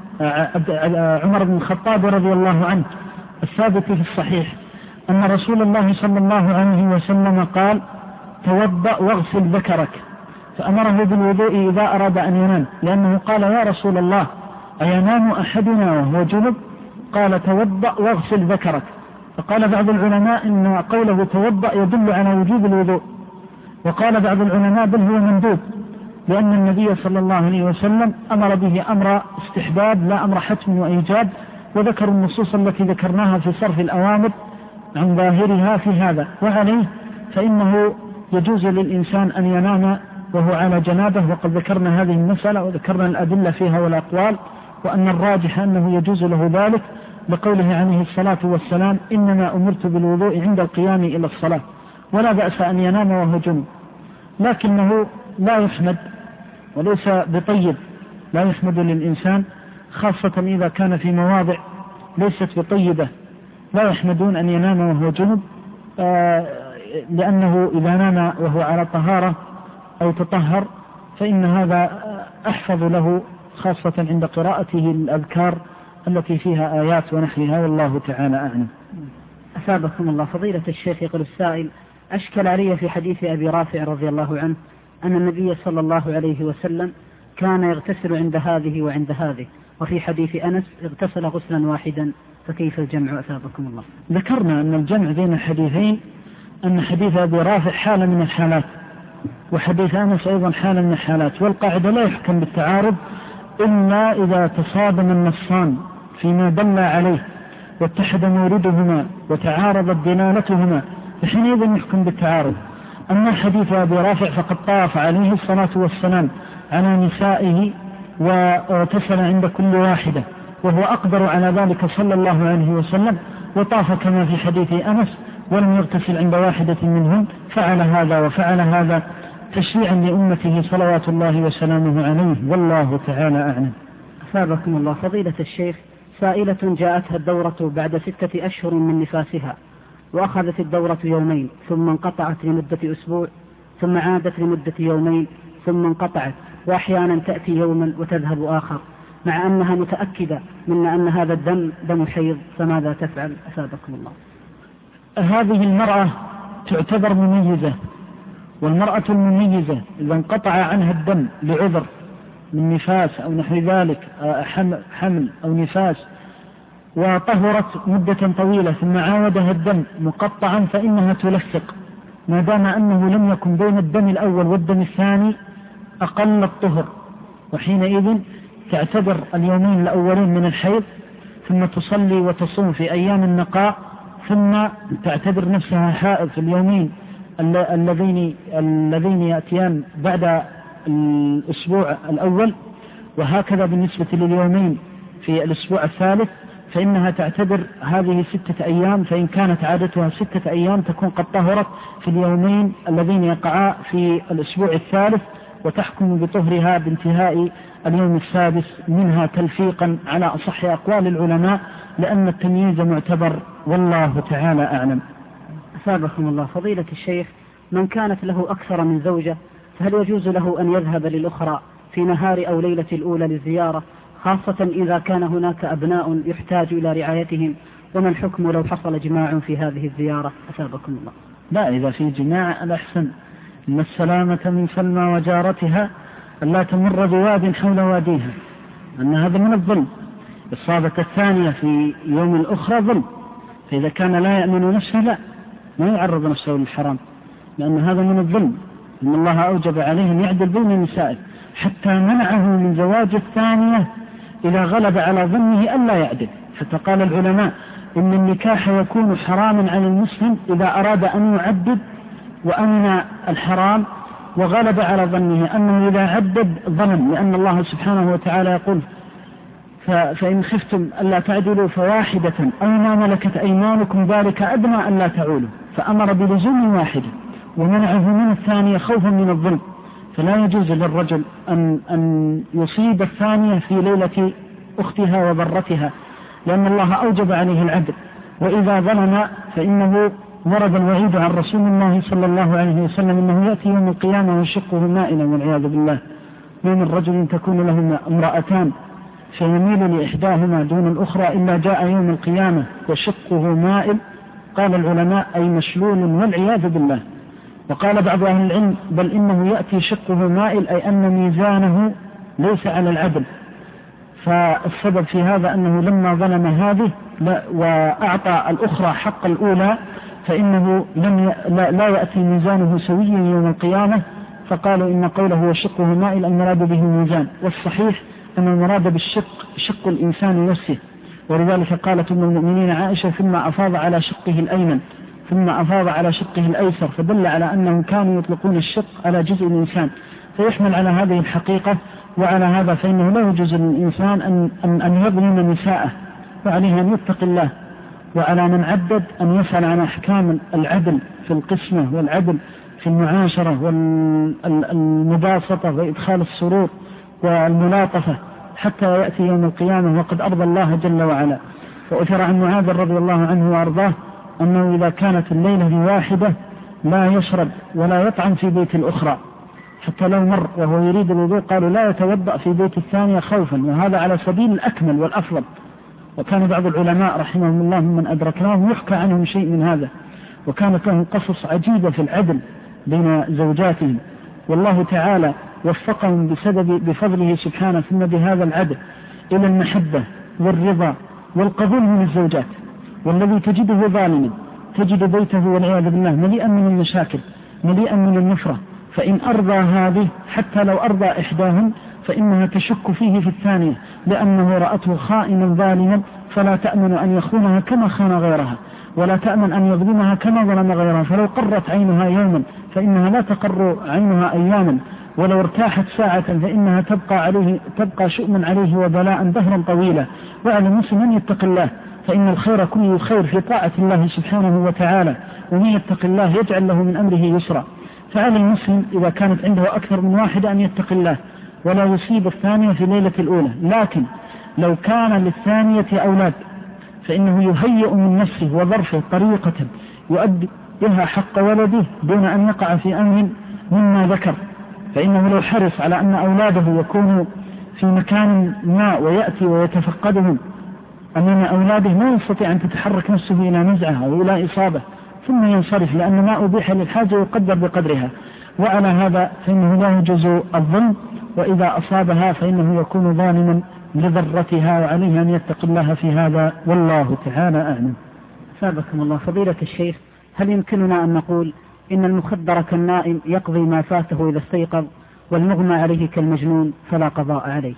عمر بن الخطاب رضي الله عنه الثابت في الصحيح أن رسول الله صلى الله عليه وسلم قال توضأ واغسل ذكرك، فأمره بالوضوء إذا أراد أن ينام، لأنه قال يا رسول الله أينام أحدنا وهو جنب؟ قال توضأ واغسل ذكرك. فقال بعض العلماء إن قوله توضأ يدل على وجوب الوضوء، وقال بعض العلماء بل هو مندوب، لأن النبي صلى الله عليه وسلم أمر به أمر استحباب لا أمر حتم وإيجاب، وذكر النصوص التي ذكرناها في صرف الأوامر عن ظاهرها في هذا. وعليه فإنه يجوز للإنسان أن ينام وهو على جنابه، وقد ذكرنا هذه المسألة وذكرنا الأدلة فيها والأقوال، وأن الراجح أنه يجوز له ذلك لقوله عليه الصلاة والسلام إنما أمرت بالوضوء عند القيام إلى الصلاة، ولا بأس أن ينام وهو جنب، لكنه لا يحمد وليس بطيب، لا يحمد للإنسان خاصة إذا كان في مواضع ليست بطيبة، لا يحمدون أن ينام وهو جنب، لأنه إذا نام وهو على طهارة أو تطهر فإن هذا أحفظ له خاصة عند قراءته الأذكار التي فيها آيات ونحوها، والله تعالى أعلم. أثابكم الله. فضيلة الشيخ، يقول السائل أشكل علي في حديث أبي رافع رضي الله عنه أن النبي صلى الله عليه وسلم كان يغتسل عند هذه وعند هذه، وفي حديث أنس اغتسل غسلا واحدا، فكيف الجمع؟ أثابكم الله. ذكرنا أن الجمع بين الحديثين أن حديث أبي رافع حالة من الحالات وحديث أنس أيضا حالة من الحالات، والقاعدة لا يحكم بالتعارض إلا إذا تصادم النصان فيما دل عليه واتحد موردهما وتعارضت دلالتهما، فحينئذ يحكم بالتعارض. أما حديث أبي رافع فقد طاف عليه الصلاة والسلام على نسائه واغتسل عند كل واحدة، وهو أقدر على ذلك صلى الله عليه وسلم، وطاف كما في حديث أنس ولم يغتسل عند واحدة منهم، فعل هذا وفعل هذا تشريعا لأمته صلوات الله وسلامه عليه، والله تعالى أعلم. أثابكم الله. فضيلة الشيخ، سائلة جاءتها الدورة بعد 6 أشهر من نفاسها، وأخذت الدورة يومين ثم انقطعت لمدة أسبوع، ثم عادت لمدة يومين ثم انقطعت، وأحيانا تأتي يوما وتذهب آخر، مع أنها متأكدة من أن هذا الدم دم حيض، فماذا تفعل؟ أثابكم الله. هذه المرأة تعتبر مميزة، والمرأة المميزة إذا انقطع عنها الدم لعذر من نفاس أو نحو ذلك، حمل أو نفاس، وطهرت مدة طويلة ثم عاودها الدم مقطعا، فإنها تلفق ما دام أنه لم يكن بين الدم الأول والدم الثاني أقل الطهر، وحينئذ تعتبر اليومين الأولين من الحيض، ثم تصلي وتصوم في أيام النقاء، ثم تعتبر نفسها حائض في اليومين الذين يأتيان بعد الأسبوع الأول، وهكذا بالنسبة لليومين في الأسبوع الثالث، فإنها تعتبر هذه 6 أيام، فإن كانت عادتها 6 أيام تكون قد طهرت في اليومين الذين يقعا في الأسبوع الثالث، وتحكم بطهرها بانتهاء اليوم السادس منها تلفيقا على أصح أقوال العلماء، لأن التمييز معتبر، والله تعالى أعلم. أثابكم الله. فضيلة الشيخ، من كانت له أكثر من زوجة فهل يجوز له أن يذهب للأخرى في نهار أو ليلة الأولى للزيارة، خاصة إذا كان هناك أبناء يحتاج إلى رعايتهم؟ وما الحكم لو حصل جماع في هذه الزيارة؟ أثابكم الله. لا، إذا في جماع الأحسن، إن السلامة من سلمى وجارتها ألا تمر بواد حول واديها، أن هذا من الظلم. الصابة الثانية في يوم الأخرى ظلم، فإذا كان لا يأمن نفسه لا، ما يعرض نفسه للحرام، لأن هذا من الظلم، إن الله أوجب عليه أن يعدل بين نسائه، حتى منعه من زواج الثانية إذا غلب على ظنه ألا يعدل. حتى قال العلماء إن النكاح يكون حراما على المسلم إذا أراد أن يعدد وأمن الحرام وغلب على ظنه أنه إذا عدد ظلم، لأن الله سبحانه وتعالى يقول فإن خفتم ألا تعدلوا فواحدة أو ما ملكت أيمانكم ذلك أدنى ألا تعولوا، فأمر بلزوم واحدة ومنعه من الثانية خوفا من الظلم. فلا يجوز للرجل أن يصيب الثانية في ليلة أختها وبرتها، لأن الله أوجب عليه العدل، وإذا ظلم فإنه ورد الوعيد عن رسول الله صلى الله عليه وسلم أنه يأتي يوم القيامة وشقه مائلا والعياذ بالله، من الرجل تكون له امرأتان فيميل لإحداهما دون الأخرى إلا جاء يوم القيامة وشقه مائل. قال العلماء أي مشلول والعياذ بالله. وقال بعض أهل العلم بل إنه يأتي شقه مائل أي أن ميزانه ليس على العدل، فالسبب في هذا أنه لما ظلم هذه وأعطى الأخرى حق الأولى فإنه لا يأتي ميزانه سويا يوم القيامة، فقالوا إن قوله وشقه مائل المراد به الميزان، والصحيح أن المراد بالشق شق الإنسان نفسه، ولذلك قالت أم المؤمنين عائشة ثم أفاض على شقه الأيمن ثم أفاض على شقه الأيسر، فدل على أنهم كانوا يطلقون الشق على جزء الإنسان، فيحمل على هذه الحقيقة. وعلى هذا فإنه لا يجوز للإنسان أن يظلم نساءه، وعليه أن يتق الله، وعلى من عدد أن يسأل عن أحكام العدل في القسمة والعدل في المعاشرة والمباسطة وإدخال السرور والملاطفة حتى يأتي يوم القيامة وقد أرضى الله جل وعلا. وأثر عن معاذ رضي الله عنه وأرضاه أنه إذا كانت الليلة واحدة لا يشرب ولا يطعم في بيت الأخرى، حتى لو مر وهو يريد الوضوء قالوا لا يتوضأ في بيت الثانية خوفا، وهذا على سبيل الأكمل والأفضل. وكان بعض العلماء رحمهم الله من أدركناهم يحكى عنهم شيء من هذا، وكانت لهم قصص عجيبة في العدل بين زوجاتهم، والله تعالى وفقهم بفضله سبحانه ثم بهذا العدل إلى المحبة والرضا والقبول من الزوجات. والذي تجده ظالما تجد بيته والعياذ بالله مليئا من المشاكل مليئا من النفرة، فإن أرضى هذه حتى لو أرضى إحداهم فإنها تشك فيه في الثانية، لأنه رأته خائنا ظالما فلا تأمن أن يخونها كما خان غيرها، ولا تأمن أن يظلمها كما ظلم غيرها. فلو قرت عينها يوما فإنها لا تقر عينها أياما، ولو ارتاحت ساعة فإنها تبقى شؤما عليه وبلاء دهرا طويلا. وعلى المسلم أن يتق الله، فإن الخير كله خير في طاعة الله سبحانه وتعالى، ومن يتق الله يجعل له من أمره يسرا. فعلى المسلم إذا كانت عنده أكثر من واحد أن يتق الله ولا يصيب الثانية في ليلة الأولى. لكن لو كان للثانية أولاد فإنه يهيئ من نفسه وظرفه طريقة يؤدي بها حق ولده دون أن يقع في أمر مما ذكر، فإنه لو حرص على أن أولاده يكونوا في مكان ما ويأتي ويتفقدهم أمام أولاده ما يستطيع أن تتحرك نفسه إلى نزعها أو إلى إصابة ثم ينصرف، لأن ما أبيح للحاجة يقدر بقدرها. وعلى هذا فإنه لا يجوز الظلم، وإذا أصابها فإنه يكون ظالما لضرتها، وعليه أن يتق الله في هذا، والله تعالى أعلم. سابقكم الله. فضيلة الشيخ، هل يمكننا أن نقول إن المخدر كالنائم يقضي ما فاته إذا استيقظ، والمغمى عليه كالمجنون فلا قضاء عليه؟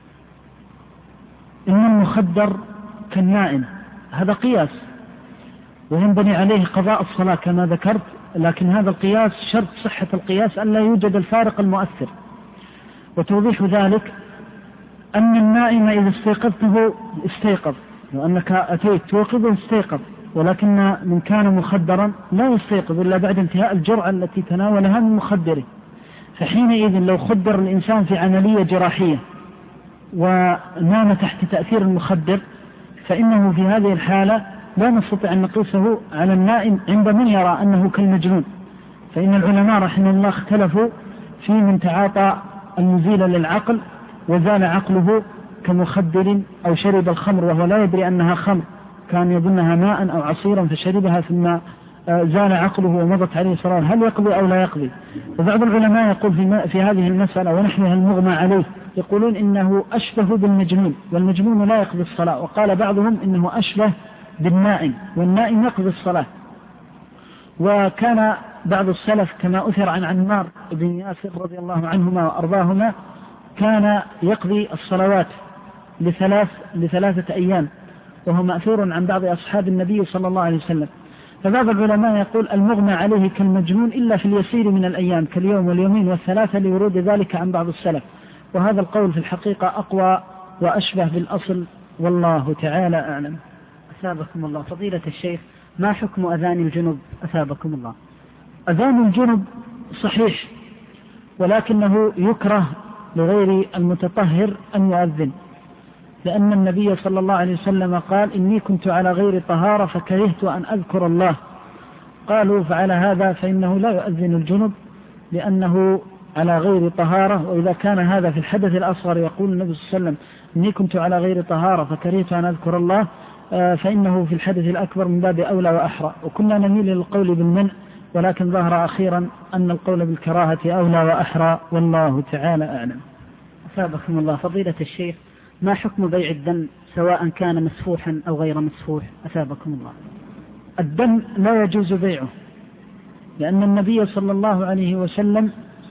إن المخدر كالنائم هذا قياس، وينبني عليه قضاء الصلاة كما ذكرت، لكن هذا القياس شرط صحة القياس أن لا يوجد الفارق المؤثر. وتوضيح ذلك أن النائم إذا استيقظته استيقظ، وأنك أتيت توقظه استيقظ، ولكن من كان مخدرا لا يستيقظ إلا بعد انتهاء الجرعة التي تناولها من مخدره. فحينئذ لو خدر الإنسان في عملية جراحية ونام تحت تأثير المخدر فإنه في هذه الحالة لا نستطيع أن نقيسه على النائم عند من يرى أنه كالمجنون. فإن العلماء رحمه الله اختلفوا في من تعاطى المزيل للعقل وزال عقله كمخدر أو شرب الخمر وهو لا يدري أنها خمر، كان يظنها ماء أو عصيرا فشربها ثم زال عقله ومضت عليه صلاة، هل يقضي أو لا يقضي؟ وبعض العلماء يقول في هذه المسألة ونحوها المغمى عليه يقولون إنه أشبه بالمجنون، والمجنون لا يقضي الصلاة. وقال بعضهم إنه أشبه بالنائم، والنائم يقضي الصلاة. وكان بعض السلف كما أثر عن عمار بن ياسر رضي الله عنهما وأرضاهما كان يقضي الصلوات لثلاثة أيام، وهو مأثور عن بعض أصحاب النبي صلى الله عليه وسلم. فبعض العلماء يقول المغمى عليه كالمجنون إلا في اليسير من الأيام كاليوم واليومين والثلاثة، لورود ذلك عن بعض السلف، وهذا القول في الحقيقة أقوى وأشبه بالأصل، والله تعالى أعلم. أثابكم الله. فضيلة الشيخ، ما حكم أذان الجنب؟ أثابكم الله. أذان الجنب صحيح، ولكنه يكره لغير المتطهر أن يؤذن، لأن النبي صلى الله عليه وسلم قال إني كنت على غير طهارة فكرهت أن أذكر الله. قالوا فعلى هذا فإنه لا يؤذن الجنب لأنه على غير طهارة، وإذا كان هذا في الحدث الأصغر يقول النبي صلى الله عليه وسلم إني كنت على غير طهارة فكرهت أن أذكر الله، فإنه في الحدث الأكبر من باب أولى وأحرى. وكنا نميل للقول بالمنع، ولكن ظهر أخيرا أن القول بالكراهة أولى وأحرى، والله تعالى أعلم. أثابكم الله. فضيلة الشيخ، ما حكم بيع الدم سواء كان مسفوحا أو غير مسفوح؟ أثابكم الله. الدم لا يجوز بيعه، لأن النبي صلى الله عليه وسلم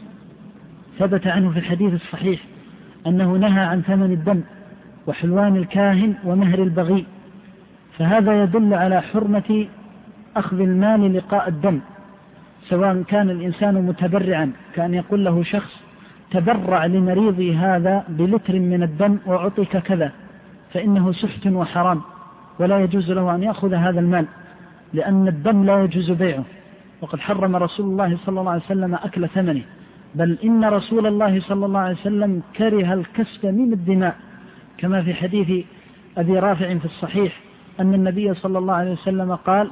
ثبت عنه في الحديث الصحيح أنه نهى عن ثمن الدم وحلوان الكاهن ومهر البغي، فهذا يدل على حرمة أخذ المال لقاء الدم، سواء كان الإنسان متبرعا، كان يقول له شخص تبرع لمريضي هذا بلتر من الدم وأعطيك كذا، فإنه سحت وحرام، ولا يجوز له أن يأخذ هذا المال، لأن الدم لا يجوز بيعه، وقد حرم رسول الله صلى الله عليه وسلم أكل ثمنه، بل إن رسول الله صلى الله عليه وسلم كره الكسب من الدماء، كما في حديث أبي رافع في الصحيح أن النبي صلى الله عليه وسلم قال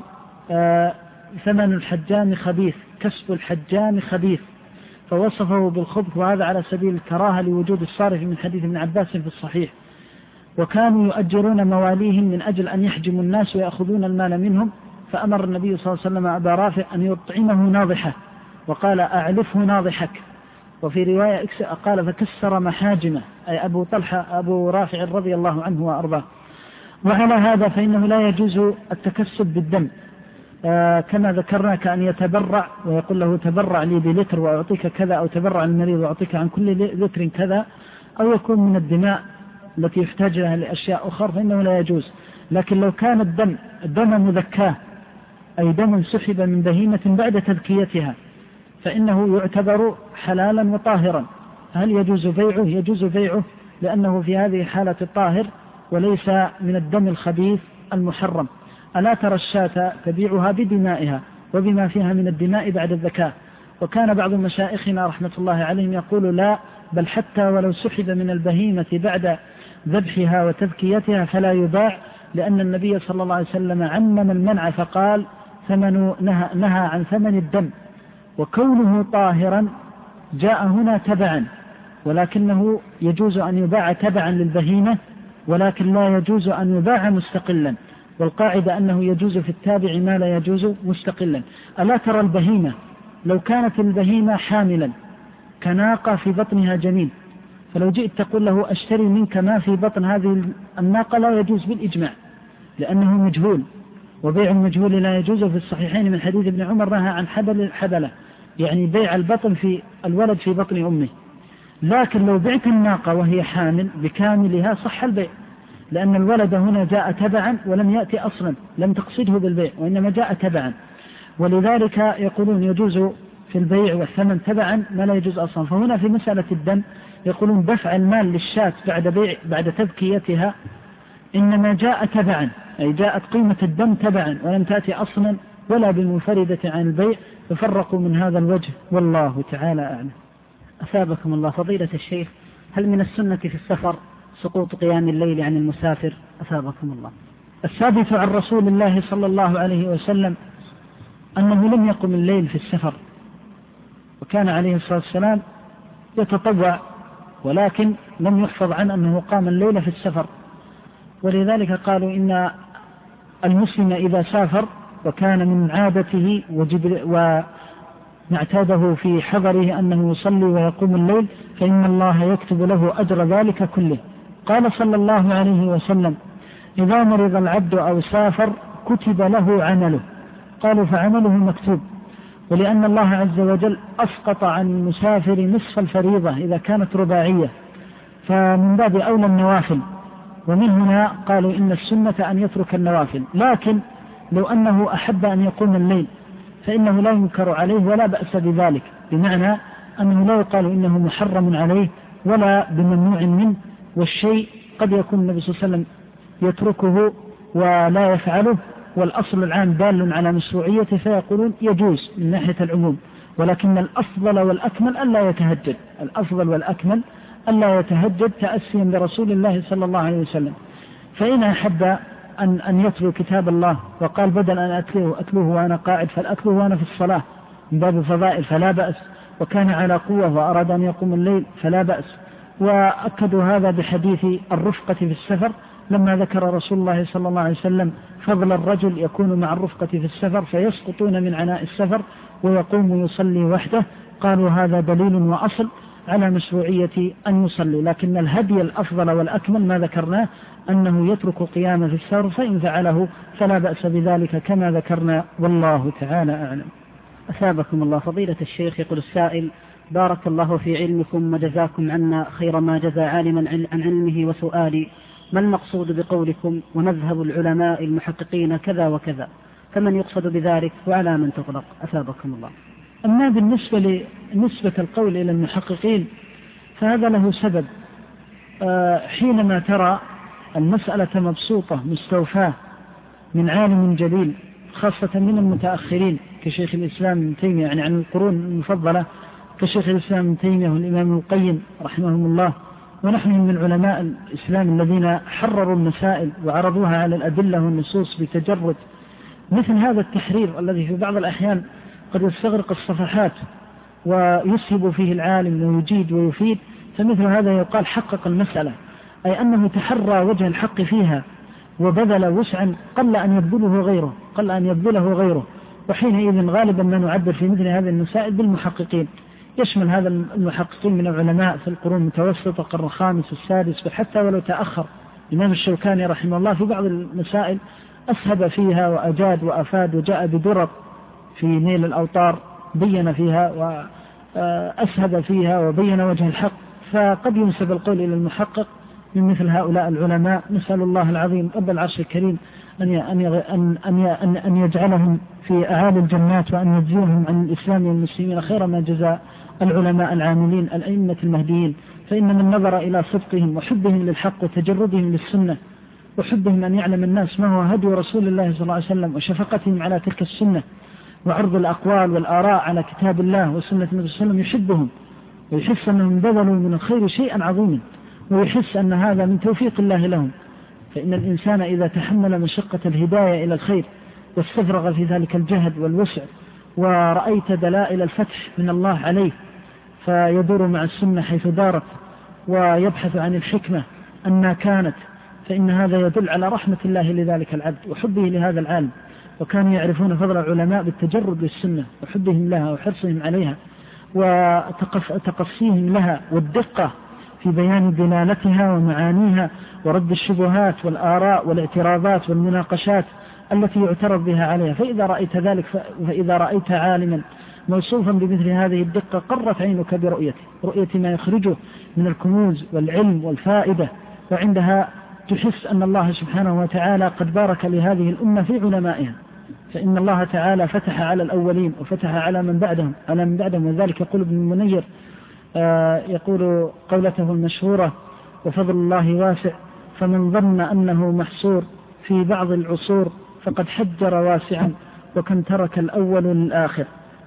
ثمن الحجام خبيث، كسب الحجام خبيث، فوصفه بالخبث، وهذا على سبيل الكراهة لوجود الصارف من حديث ابن عباس في الصحيح. وكانوا يؤجرون مواليهم من أجل أن يحجموا الناس ويأخذون المال منهم، فأمر النبي صلى الله عليه وسلم أبا رافع أن يطعمه ناضحة، وقال أعلفه ناضحك. وفي رواية قال فكسر محاجمه، أي أبو رافع رضي الله عنه وأرضاه. وعلى هذا فإنه لا يجوز التكسب بالدم، كما ذكرنا، كأن يتبرع ويقول له تبرع لي بلتر وأعطيك كذا، أو تبرع المريض وأعطيك عن كل لتر كذا، أو يكون من الدماء التي يحتاج لها لأشياء أخرى، فإنه لا يجوز. لكن لو كان الدم مذكاه، أي دم سحب من بهيمة بعد تذكيتها، فإنه يعتبر حلالا وطاهرا. هل يجوز بيعه؟ يجوز بيعه، لأنه في هذه حالة الطاهر وليس من الدم الخبيث المحرم. ألا ترى الشاة تبيعها بدمائها وبما فيها من الدماء بعد الذكاء. وكان بعض مشائخنا رحمة الله عليهم يقول لا، بل حتى ولو سحب من البهيمة بعد ذبحها وتذكيتها فلا يباع، لأن النبي صلى الله عليه وسلم عمم المنع فقال نهى عن ثمن الدم، وكونه طاهرا جاء هنا تبعا، ولكنه يجوز أن يباع تبعا للبهيمة، ولكن لا يجوز أن يباع مستقلا، والقاعدة أنه يجوز في التابع ما لا يجوز مستقلا. ألا ترى البهيمة لو كانت البهيمة حاملا كناقة في بطنها جنين، فلو جئت تقول له أشتري منك ما في بطن هذه الناقة، لا يجوز بالإجماع، لأنه مجهول، وبيع المجهول لا يجوز. في الصحيحين من حديث ابن عمر نهى عن حبلة، يعني بيع البطن في الولد في بطن أمه. لكن لو بعت الناقة وهي حامل بكاملها صح البيع، لأن الولد هنا جاء تبعا ولم يأتي أصلا، لم تقصده بالبيع وإنما جاء تبعا، ولذلك يقولون يجوز في البيع والثمن تبعا ما لا يجوز أصلا. فهنا في مسألة الدم يقولون دفع المال للشاة بعد تذكيتها إنما جاء تبعا، أي جاءت قيمة الدم تبعا ولم تأتي أصلا ولا بالمنفردة عن البيع، ففرقوا من هذا الوجه، والله تعالى أعلم. أثابكم الله. فضيلة الشيخ، هل من السنة في السفر سقوط قيام الليل عن المسافر؟ أثابكم الله. الثابت عن رسول الله صلى الله عليه وسلم أنه لم يقم الليل في السفر، وكان عليه الصلاة والسلام يتطوع، ولكن لم يحفظ عن أنه قام الليل في السفر. ولذلك قالوا إن المسلم إذا سافر وكان من عادته ونعتاده في حضره أنه يصلي ويقوم الليل، فإن الله يكتب له أجر ذلك كله. قال صلى الله عليه وسلم إذا مرض العبد أو سافر كتب له عمله. قالوا فعمله مكتوب، ولأن الله عز وجل أسقط عن المسافر نصف الفريضة إذا كانت رباعية، فمن باب أولى النوافل. ومن هنا قالوا إن السنة أن يترك النوافل، لكن لو أنه أحب أن يقوم الليل فإنه لا ينكر عليه ولا بأس بذلك، بمعنى أنه لا يقال إنه محرم عليه ولا بممنوع منه. والشيء قد يكون النبي صلى الله عليه وسلم يتركه ولا يفعله، والأصل العام دال على مشروعيته، فيقولون يجوز من ناحية العموم، ولكن الأفضل والأكمل ألا يتهجد، الأفضل والأكمل ألا يتهجد تأسيا برسول الله صلى الله عليه وسلم. فإن أحب أن يتلو كتاب الله وقال بدل أن أتلوه وأنا قاعد فالأتلوه وأنا في الصلاة من باب الفضائل فلا بأس، وكان على قوة وأراد أن يقوم الليل فلا بأس. وأكدوا هذا بحديث الرفقة في السفر، لما ذكر رسول الله صلى الله عليه وسلم فضل الرجل يكون مع الرفقة في السفر فيسقطون من عناء السفر ويقوم يصلي وحده، قالوا هذا دليل وأصل على مشروعية أن يصلي. لكن الهدي الأفضل والأكمل ما ذكرناه أنه يترك قيامه في السفر، فإن فعله فلا بأس بذلك كما ذكرنا، والله تعالى أعلم. أثابكم الله. فضيلة الشيخ، يقول السائل: بارك الله في علمكم وجزاكم عنا خير ما جزى عالما عن علمه، وسؤالي: ما المقصود بقولكم ومذهب العلماء المحققين كذا وكذا؟ فمن يقصد بذلك وعلى من تطلق؟ أثابكم الله. أما بالنسبة لنسبة القول إلى المحققين فهذا له سبب. حينما ترى المسألة مبسوطة مستوفاة من عالم جليل، خاصة من المتأخرين كشيخ الإسلام ابن تيمية، يعني عن القرون المفضلة كشيخ الإسلام ابن تيمية والإمام القيم رحمهم الله، ونحن من علماء الإسلام الذين حرروا المسائل وعرضوها على الأدلة والنصوص بتجرد، مثل هذا التحرير الذي في بعض الأحيان قد يستغرق الصفحات ويسهب فيه العالم ويجيد ويفيد، فمثل هذا يقال حقق المسألة، أي أنه تحرى وجه الحق فيها وبذل وسعا قل أن يبذله غيره. وحينئذ غالبا ما نعبر في مثل هذه المسائل بالمحققين، يشمل هذا المحققين من العلماء في القرون المتوسطة، القرن الخامس والسادس، حتى ولو تأخر. الإمام الشوكاني رحمه الله في بعض المسائل أسهب فيها وأجاد وأفاد، وجاء بدرر في نيل الأوطار بين فيها وأسهب فيها وبين وجه الحق. فقد ينسب القول إلى المحقق من مثل هؤلاء العلماء. نسأل الله العظيم رب العرش الكريم أن يجعلهم في أعالي الجنات، وأن يجزيهم عن الإسلام والمسلمين خير ما جزاء العلماء العاملين الأئمة المهديين. فإن من نظر إلى صدقهم وحبهم للحق وتجردهم للسنة وحبهم أن يعلم الناس ما هو هدي رسول الله صلى الله عليه وسلم وشفقتهم على تلك السنة وعرض الأقوال والآراء على كتاب الله وسنة النبي صلى الله عليه وسلم، يحبهم ويحس أنهم بذلوا من الخير شيئا عظيما، ويحس أن هذا من توفيق الله لهم. فإن الإنسان إذا تحمل مشقة الهداية إلى الخير واستفرغ في ذلك الجهد والوسع، ورأيت دلائل الفتح من الله عليه، فيدور مع السنة حيث دارت ويبحث عن الحكمة أنها كانت، فإن هذا يدل على رحمة الله لذلك العبد وحبه لهذا العالم. وكانوا يعرفون فضل العلماء بالتجرد للسنة وحبهم لها وحرصهم عليها وتقصيهم لها والدقة في بيان دلالتها ومعانيها ورد الشبهات والآراء والاعتراضات والمناقشات التي يعترض بها عليها. فإذا رأيت ذلك، فإذا رأيت عالما موصوفا بمثل هذه الدقة قرت عينك برؤيته، رؤية ما يخرجه من الكنوز والعلم والفائدة، وعندها تحس أن الله سبحانه وتعالى قد بارك لهذه الأمة في علمائها. فإن الله تعالى فتح على الأولين وفتح على من بعدهم وذلك يقول ابن المنير، يقول قولته المشهورة: وفضل الله واسع، فمن ظن أنه محصور في بعض العصور فقد حجر واسعا، وكم ترك الأول للآخر،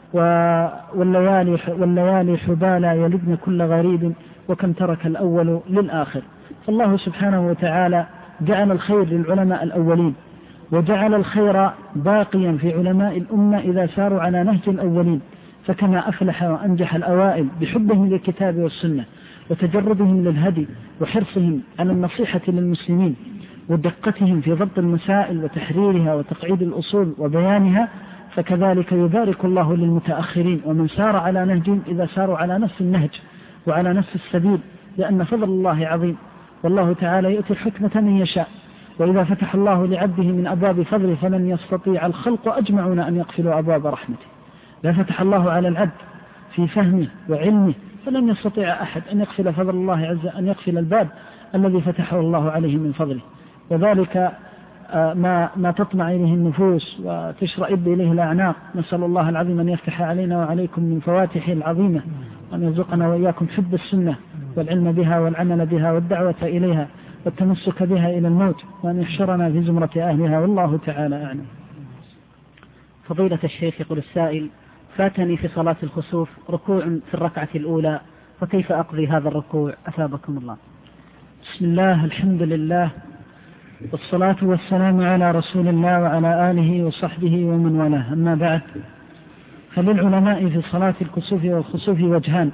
والليالي حبالا يلدن كل غريب، وكم ترك الأول للآخر. فالله سبحانه وتعالى جعل الخير للعلماء الأولين، وجعل الخير باقيا في علماء الأمة إذا ساروا على نهج الأولين. فكما أفلح وأنجح الأوائل بحبهم للكتاب والسنة وتجردهم للهدي وحرصهم على النصيحة للمسلمين ودقتهم في ضبط المسائل وتحريرها وتقعيد الأصول وبيانها، فكذلك يبارك الله للمتأخرين ومن سار على نهجهم إذا ساروا على نفس النهج وعلى نفس السبيل، لأن فضل الله عظيم، والله تعالى يؤتي الحكمة من يشاء، وإذا فتح الله لعبده من أبواب فضله فلن يستطيع الخلق أجمعون أن يقفلوا أبواب رحمته. إذا فتح الله على العبد في فهمه وعلمه فلن يستطيع أحد أن يقفل فضل الله عز أن يقفل الباب الذي فتحه الله عليه من فضله. وذلك ما تطمع إليه النفوس وتشرئب إليه الأعناق. نسأل الله العظيم أن يفتح علينا وعليكم من فواتحه العظيمة، وأن يرزقنا وإياكم حب السنة والعلم بها والعمل بها والدعوة إليها والتمسك بها إلى الموت، وأن يحشرنا في زمرة أهلها، والله تعالى أعلم. فضيلة الشيخ، يقول السائل: فاتني في صلاة الخسوف ركوع في الركعة الأولى، فكيف أقضي هذا الركوع أثابكم الله؟ بسم الله، الحمد لله، والصلاة والسلام على رسول الله وعلى آله وصحبه ومن والاه، أما بعد. فللعلماء في صلاة الكسوف والخسوف وجهان.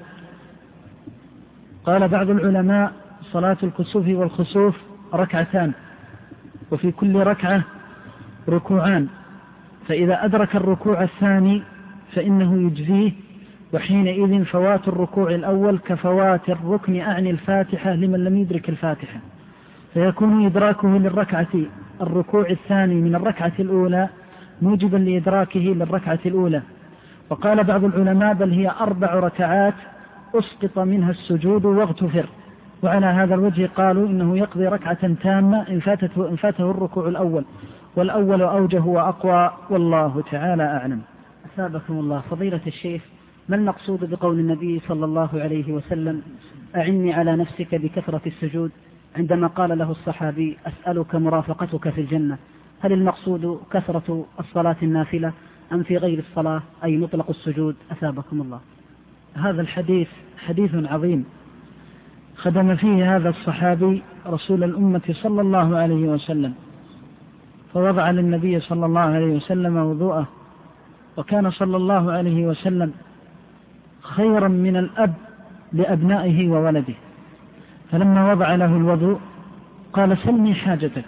قال بعض العلماء: صلاة الكسوف والخسوف ركعتان، وفي كل ركعة ركوعان، فإذا أدرك الركوع الثاني فإنه يجزيه، وحينئذ فوات الركوع الأول كفوات الركن أعني الفاتحة لمن لم يدرك الفاتحة، فيكون إدراكه للركعة الركوع الثاني من الركعة الأولى موجبا لإدراكه للركعة الأولى. وقال بعض العلماء: بل هي 4 ركعات أسقط منها السجود واغتفر. وعلى هذا الوجه قالوا إنه يقضي ركعة تامة إن فاته الركوع الأول، والأول أوجه وأقوى، والله تعالى أعلم. أثابكم الله. فضيلة الشيخ، ما المقصود بقول النبي صلى الله عليه وسلم: أعني على نفسك بكثرة السجود، عندما قال له الصحابي: أسألك مرافقتك في الجنة؟ هل المقصود كثرة الصلاة النافلة أم في غير الصلاة أي مطلق السجود؟ أثابكم الله. هذا الحديث حديث عظيم خدم فيه هذا الصحابي رسول الأمة صلى الله عليه وسلم، فوضع للنبي صلى الله عليه وسلم وضوءه، وكان صلى الله عليه وسلم خيرا من الأب لأبنائه وولده، فلما وضع له الوضوء قال: سلني حاجتك.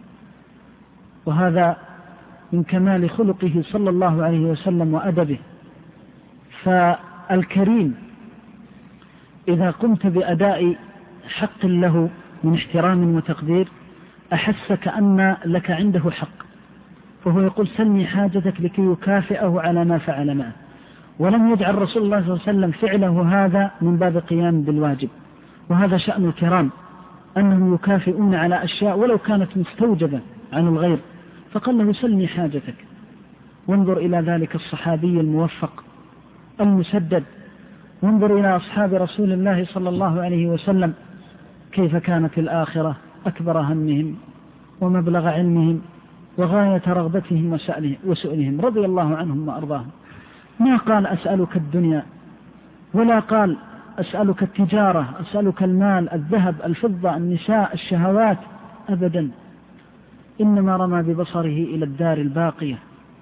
وهذا من كمال خلقه صلى الله عليه وسلم وأدبه. فالكريم إذا قمت بأداء حق له من احترام وتقدير أحس كأن لك عنده حق، فهو يقول: سلني حاجتك لكي يكافئه على ما فعل معه. ولم يجعل رسول الله صلى الله عليه وسلم فعله هذا من باب قيام بالواجب، وهذا شأن الكرام أنهم يكافئون على أشياء ولو كانت مستوجبة عن الغير، فقال له: سلني حاجتك. وانظر إلى ذلك الصحابي الموفق المسدد، وانظر إلى أصحاب رسول الله صلى الله عليه وسلم كيف كانت الآخرة أكبر همهم ومبلغ علمهم وغاية رغبتهم وسؤلهم، رضي الله عنهم وأرضاهم. ما قال: أسألك الدنيا، ولا قال: أسألك التجارة، أسألك المال، الذهب، الفضة، النساء، الشهوات، أبدا. إنما رمى ببصره إلى الدار الباقية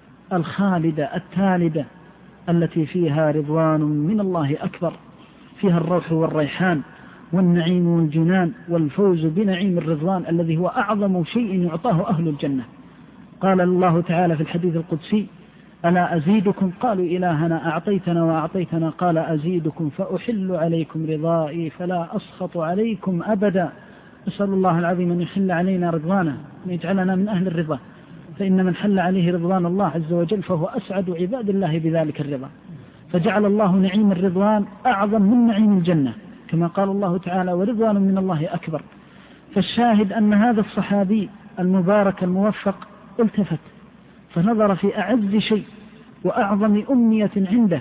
الخالدة التالدة التي فيها رضوان من الله أكبر، فيها الروح والريحان والنعيم والجنان والفوز بنعيم الرضوان الذي هو أعظم شيء يعطاه أهل الجنة. قال الله تعالى في الحديث القدسي: ألا أزيدكم؟ قالوا: إلهنا أعطيتنا وأعطيتنا. قال: أزيدكم فأحل عليكم رضائي فلا أسخط عليكم أبدا. نسأل الله العظيم أن يحل علينا رضوانه، أن يجعلنا من أهل الرضا، فإن من حل عليه رضوان الله عز وجل فهو أسعد عباد الله بذلك الرضا. فجعل الله نعيم الرضوان أعظم من نعيم الجنة، كما قال الله تعالى: ورضوان من الله أكبر. فالشاهد أن هذا الصحابي المبارك الموفق التفت فنظر في أعز شيء وأعظم أمنية عنده،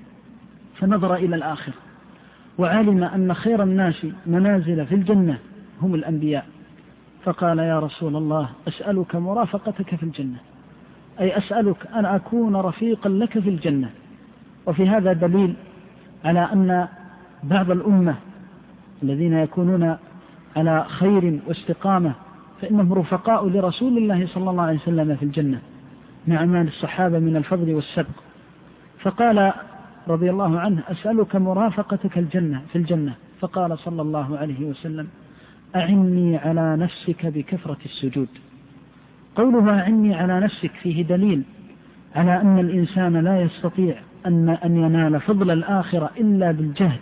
فنظر إلى الآخر، وعلم أن خير الناس منازل في الجنة هم الأنبياء، فقال: يا رسول الله، أسألك مرافقتك في الجنة، أي أسألك أن أكون رفيقا لك في الجنة. وفي هذا دليل على أن بعض الأمة الذين يكونون على خير واستقامة فإنهم رفقاء لرسول الله صلى الله عليه وسلم في الجنة مع أعمال الصحابة من الفضل والسبق. فقال رضي الله عنه: أسألك مرافقتك في الجنة. فقال صلى الله عليه وسلم: أعني على نفسك بكثرة السجود. قولها أعني على نفسك فيه دليل على أن الإنسان لا يستطيع أن ينال فضل الآخرة إلا بالجهد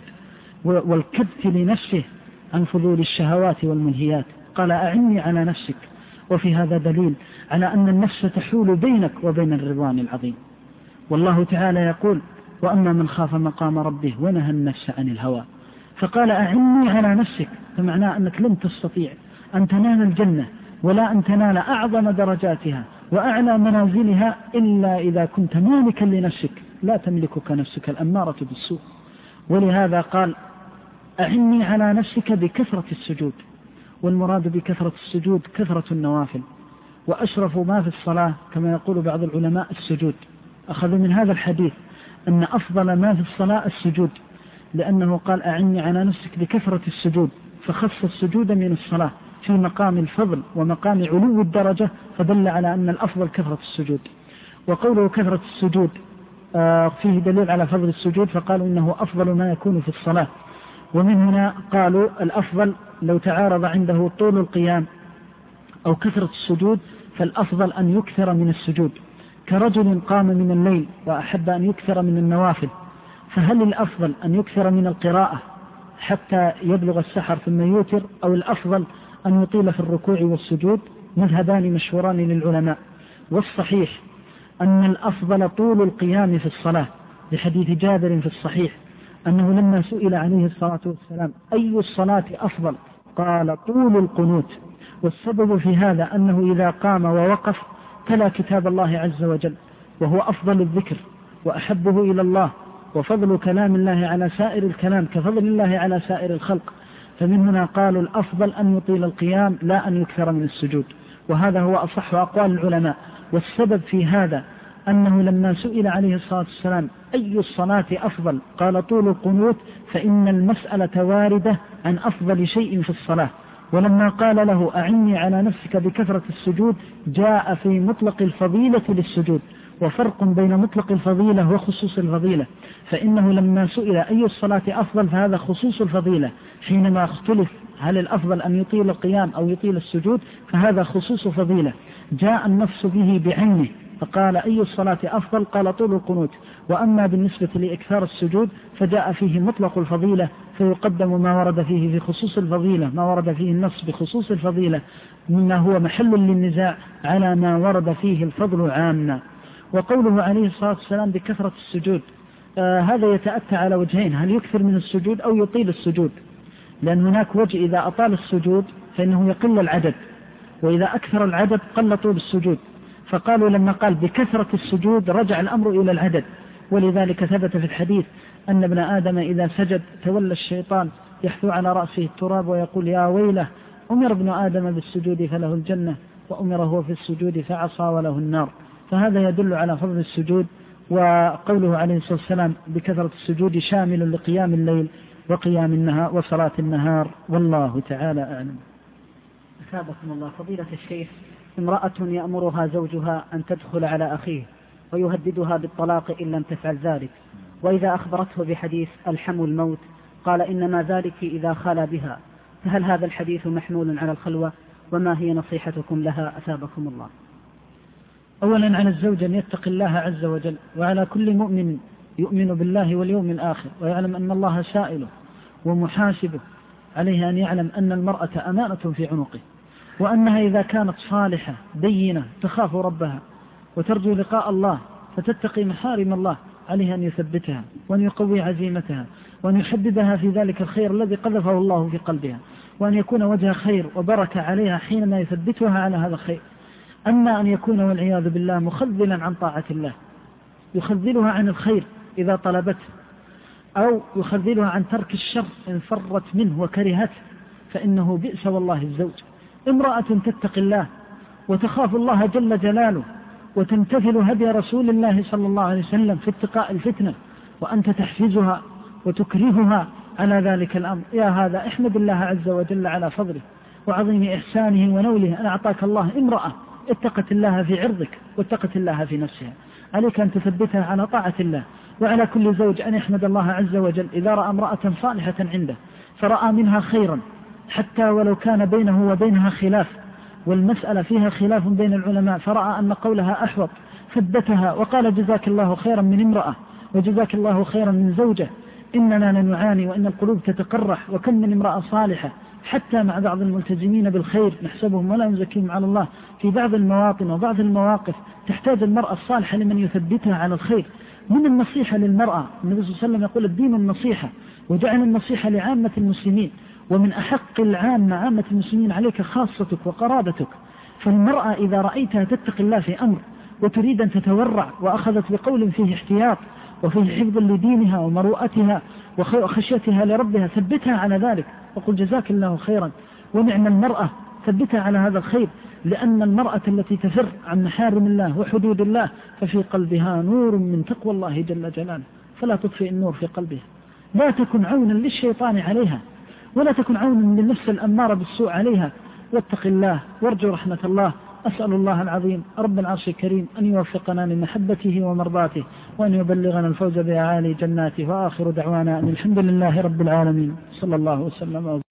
والكبت لنفسه عن فضول الشهوات والمنهيات. قال: أعني على نفسك. وفي هذا دليل على أن النفس تحول بينك وبين الرضوان العظيم. والله تعالى يقول: وأما من خاف مقام ربه ونهى النفس عن الهوى. فقال: أعني على نفسك، فمعناه أنك لن تستطيع أن تنال الجنة ولا أن تنال أعظم درجاتها وأعلى منازلها إلا إذا كنت مالكا لنفسك، لا تملكك نفسك الأمارة بالسوء. ولهذا قال: أعني على نفسك بكثرة السجود. والمراد بكثرة السجود كثرة النوافل، وأشرف ما في الصلاة كما يقول بعض العلماء السجود. أخذوا من هذا الحديث أن أفضل ما في الصلاة السجود، لأنه قال: أعني على نفسك بكثرة السجود، فخص السجود من الصلاة في مقام الفضل ومقام علو الدرجة، فدل على أن الأفضل كثرة السجود. وقوله كثرة السجود فيه دليل على فضل السجود، فقالوا إنه أفضل ما يكون في الصلاة. ومن هنا قالوا الأفضل لو تعارض عنده طول القيام أو كثرة السجود فالأفضل أن يكثر من السجود، كرجل قام من الليل وأحب أن يكثر من النوافل، فهل الأفضل أن يكثر من القراءة حتى يبلغ السحر ثم يوتر، أو الأفضل أن يطيل في الركوع والسجود؟ مذهبان مشهوران للعلماء، والصحيح أن الأفضل طول القيام في الصلاة، لحديث جابر في الصحيح أنه لما سئل عليه الصلاة والسلام أي الصلاة أفضل قال: طول القنوت. والسبب في هذا أنه إذا قام ووقف تلا كتاب الله عز وجل، وهو أفضل الذكر وأحبه إلى الله، وفضل كلام الله على سائر الكلام كفضل الله على سائر الخلق. فمن هنا قالوا الأفضل أن يطيل القيام لا أن يكثر من السجود، وهذا هو أصح أقوال العلماء. والسبب في هذا أنه لما سئل عليه الصلاة والسلام أي الصلاة أفضل قال: طول القنوت، فإن المسألة واردة عن أفضل شيء في الصلاة. ولما قال له: أعني على نفسك بكثرة السجود، جاء في مطلق الفضيلة للسجود، وفرق بين مطلق الفضيلة وخصوص الفضيلة، فإنه لما سئل أي الصلاة أفضل فهذا خصوص الفضيلة، حينما اختلف هل الأفضل أن يطيل القيام أو يطيل السجود فهذا خصوص فضيلة جاء النص به بعينه، فقال: أي الصلاة أفضل قال: طول القنوت. وأما بالنسبة لإكثار السجود فجاء فيه مطلق الفضيلة، فيقدم ما ورد فيه في خصوص الفضيلة، ما ورد فيه النص بخصوص الفضيلة مما هو محل للنزاع على ما ورد فيه الفضل عاما. وقوله عليه الصلاة والسلام بكثرة السجود هذا يتأتى على وجهين: هل يكثر من السجود أو يطيل السجود؟ لأن هناك وجه إذا أطال السجود فإنه يقل العدد، وإذا أكثر العدد قل طول السجود. فقالوا لما قال بكثرة السجود رجع الأمر إلى العدد، ولذلك ثبت في الحديث أن ابن آدم إذا سجد تولى الشيطان يحثو على رأسه التراب ويقول: يا ويله، أمر ابن آدم بالسجود فله الجنة، وأمر هو في السجود فعصى وله النار. فهذا يدل على فضل السجود. وقوله عليه الصلاة والسلام بكثرة السجود شامل لقيام الليل وقيام النهار وصلاة النهار، والله تعالى أعلم. أثابكم الله. فضيلة الشيخ، امرأة يأمرها زوجها أن تدخل على أخيه ويهددها بالطلاق إن لم تفعل ذلك، وإذا أخبرته بحديث الحم الموت قال: إنما ذلك إذا خلا بها، فهل هذا الحديث محمول على الخلوة؟ وما هي نصيحتكم لها أثابكم الله؟ أولا على الزوج أن يتقي الله عز وجل، وعلى كل مؤمن يؤمن بالله واليوم الآخر ويعلم أن الله سائله ومحاسبه، عليه أن يعلم أن المرأة أمانة في عنقه، وأنها إذا كانت صالحة دينة تخاف ربها وترجو لقاء الله فتتقي محارم الله، عليه أن يثبتها وأن يقوي عزيمتها وأن يحببها في ذلك الخير الذي قذفه الله في قلبها، وأن يكون وجه خير وبركة عليها حينما يثبتها على هذا الخير. أما أن يكون والعياذ بالله مخذلا عن طاعة الله، يخذلها عن الخير إذا طلبته، أو يخذلها عن ترك الشر إن فرت منه وكرهته، فإنه بئس والله الزوج. امرأة تتقي الله وتخاف الله جل جلاله وتمتثل هدي رسول الله صلى الله عليه وسلم في اتقاء الفتنة، وأنت تحفزها وتكرهها على ذلك الأمر، يا هذا احمد الله عز وجل على فضله وعظيم إحسانه ونوله أن أعطاك الله امرأة اتقت الله في عرضك واتقت الله في نفسها. عليك أن تثبتها على طاعة الله. وعلى كل زوج أن يحمد الله عز وجل إذا رأى امرأة صالحة عنده فرأى منها خيرا، حتى ولو كان بينه وبينها خلاف، والمسألة فيها خلاف بين العلماء، فرأى أن قولها أحوط ثبتها وقال: جزاك الله خيرا من امرأة وجزاك الله خيرا من زوجة، إننا لنعاني وإن القلوب تتقرح، وكم من امرأة صالحة حتى مع بعض الملتزمين بالخير نحسبهم ولا نزكيهم على الله، في بعض المواطن وبعض المواقف تحتاج المرأة الصالحة لمن يثبتها على الخير. من النصيحة للمرأة، النبي صلى الله عليه وسلم يقول الدين النصيحة، وجعل النصيحة لعامة المسلمين، ومن أحق العامة عامة المسلمين عليك خاصتك وقرابتك. فالمرأة إذا رأيتها تتقي الله في أمر وتريد أن تتورع وأخذت بقول فيه احتياط وفيه حفظ لدينها ومروءتها وخشيتها لربها، ثبتها على ذلك وقل جزاك الله خيرا ونعم المرأة، ثبتها على هذا الخير، لأن المرأة التي تفر عن محارم الله وحدود الله ففي قلبها نور من تقوى الله جل جلاله، فلا تطفئ النور في قلبها. لا تكن عونا للشيطان عليها، ولا تكن عونا للنفس الأمارة بالسوء عليها، واتق الله وارجو رحمة الله. أسأل الله العظيم رب العرش الكريم أن يوفقنا لمحبته ومرضاته، وأن يبلغنا الفوز بأعالي جناته. وآخر دعوانا أن الحمد لله رب العالمين، صلى الله وسلم.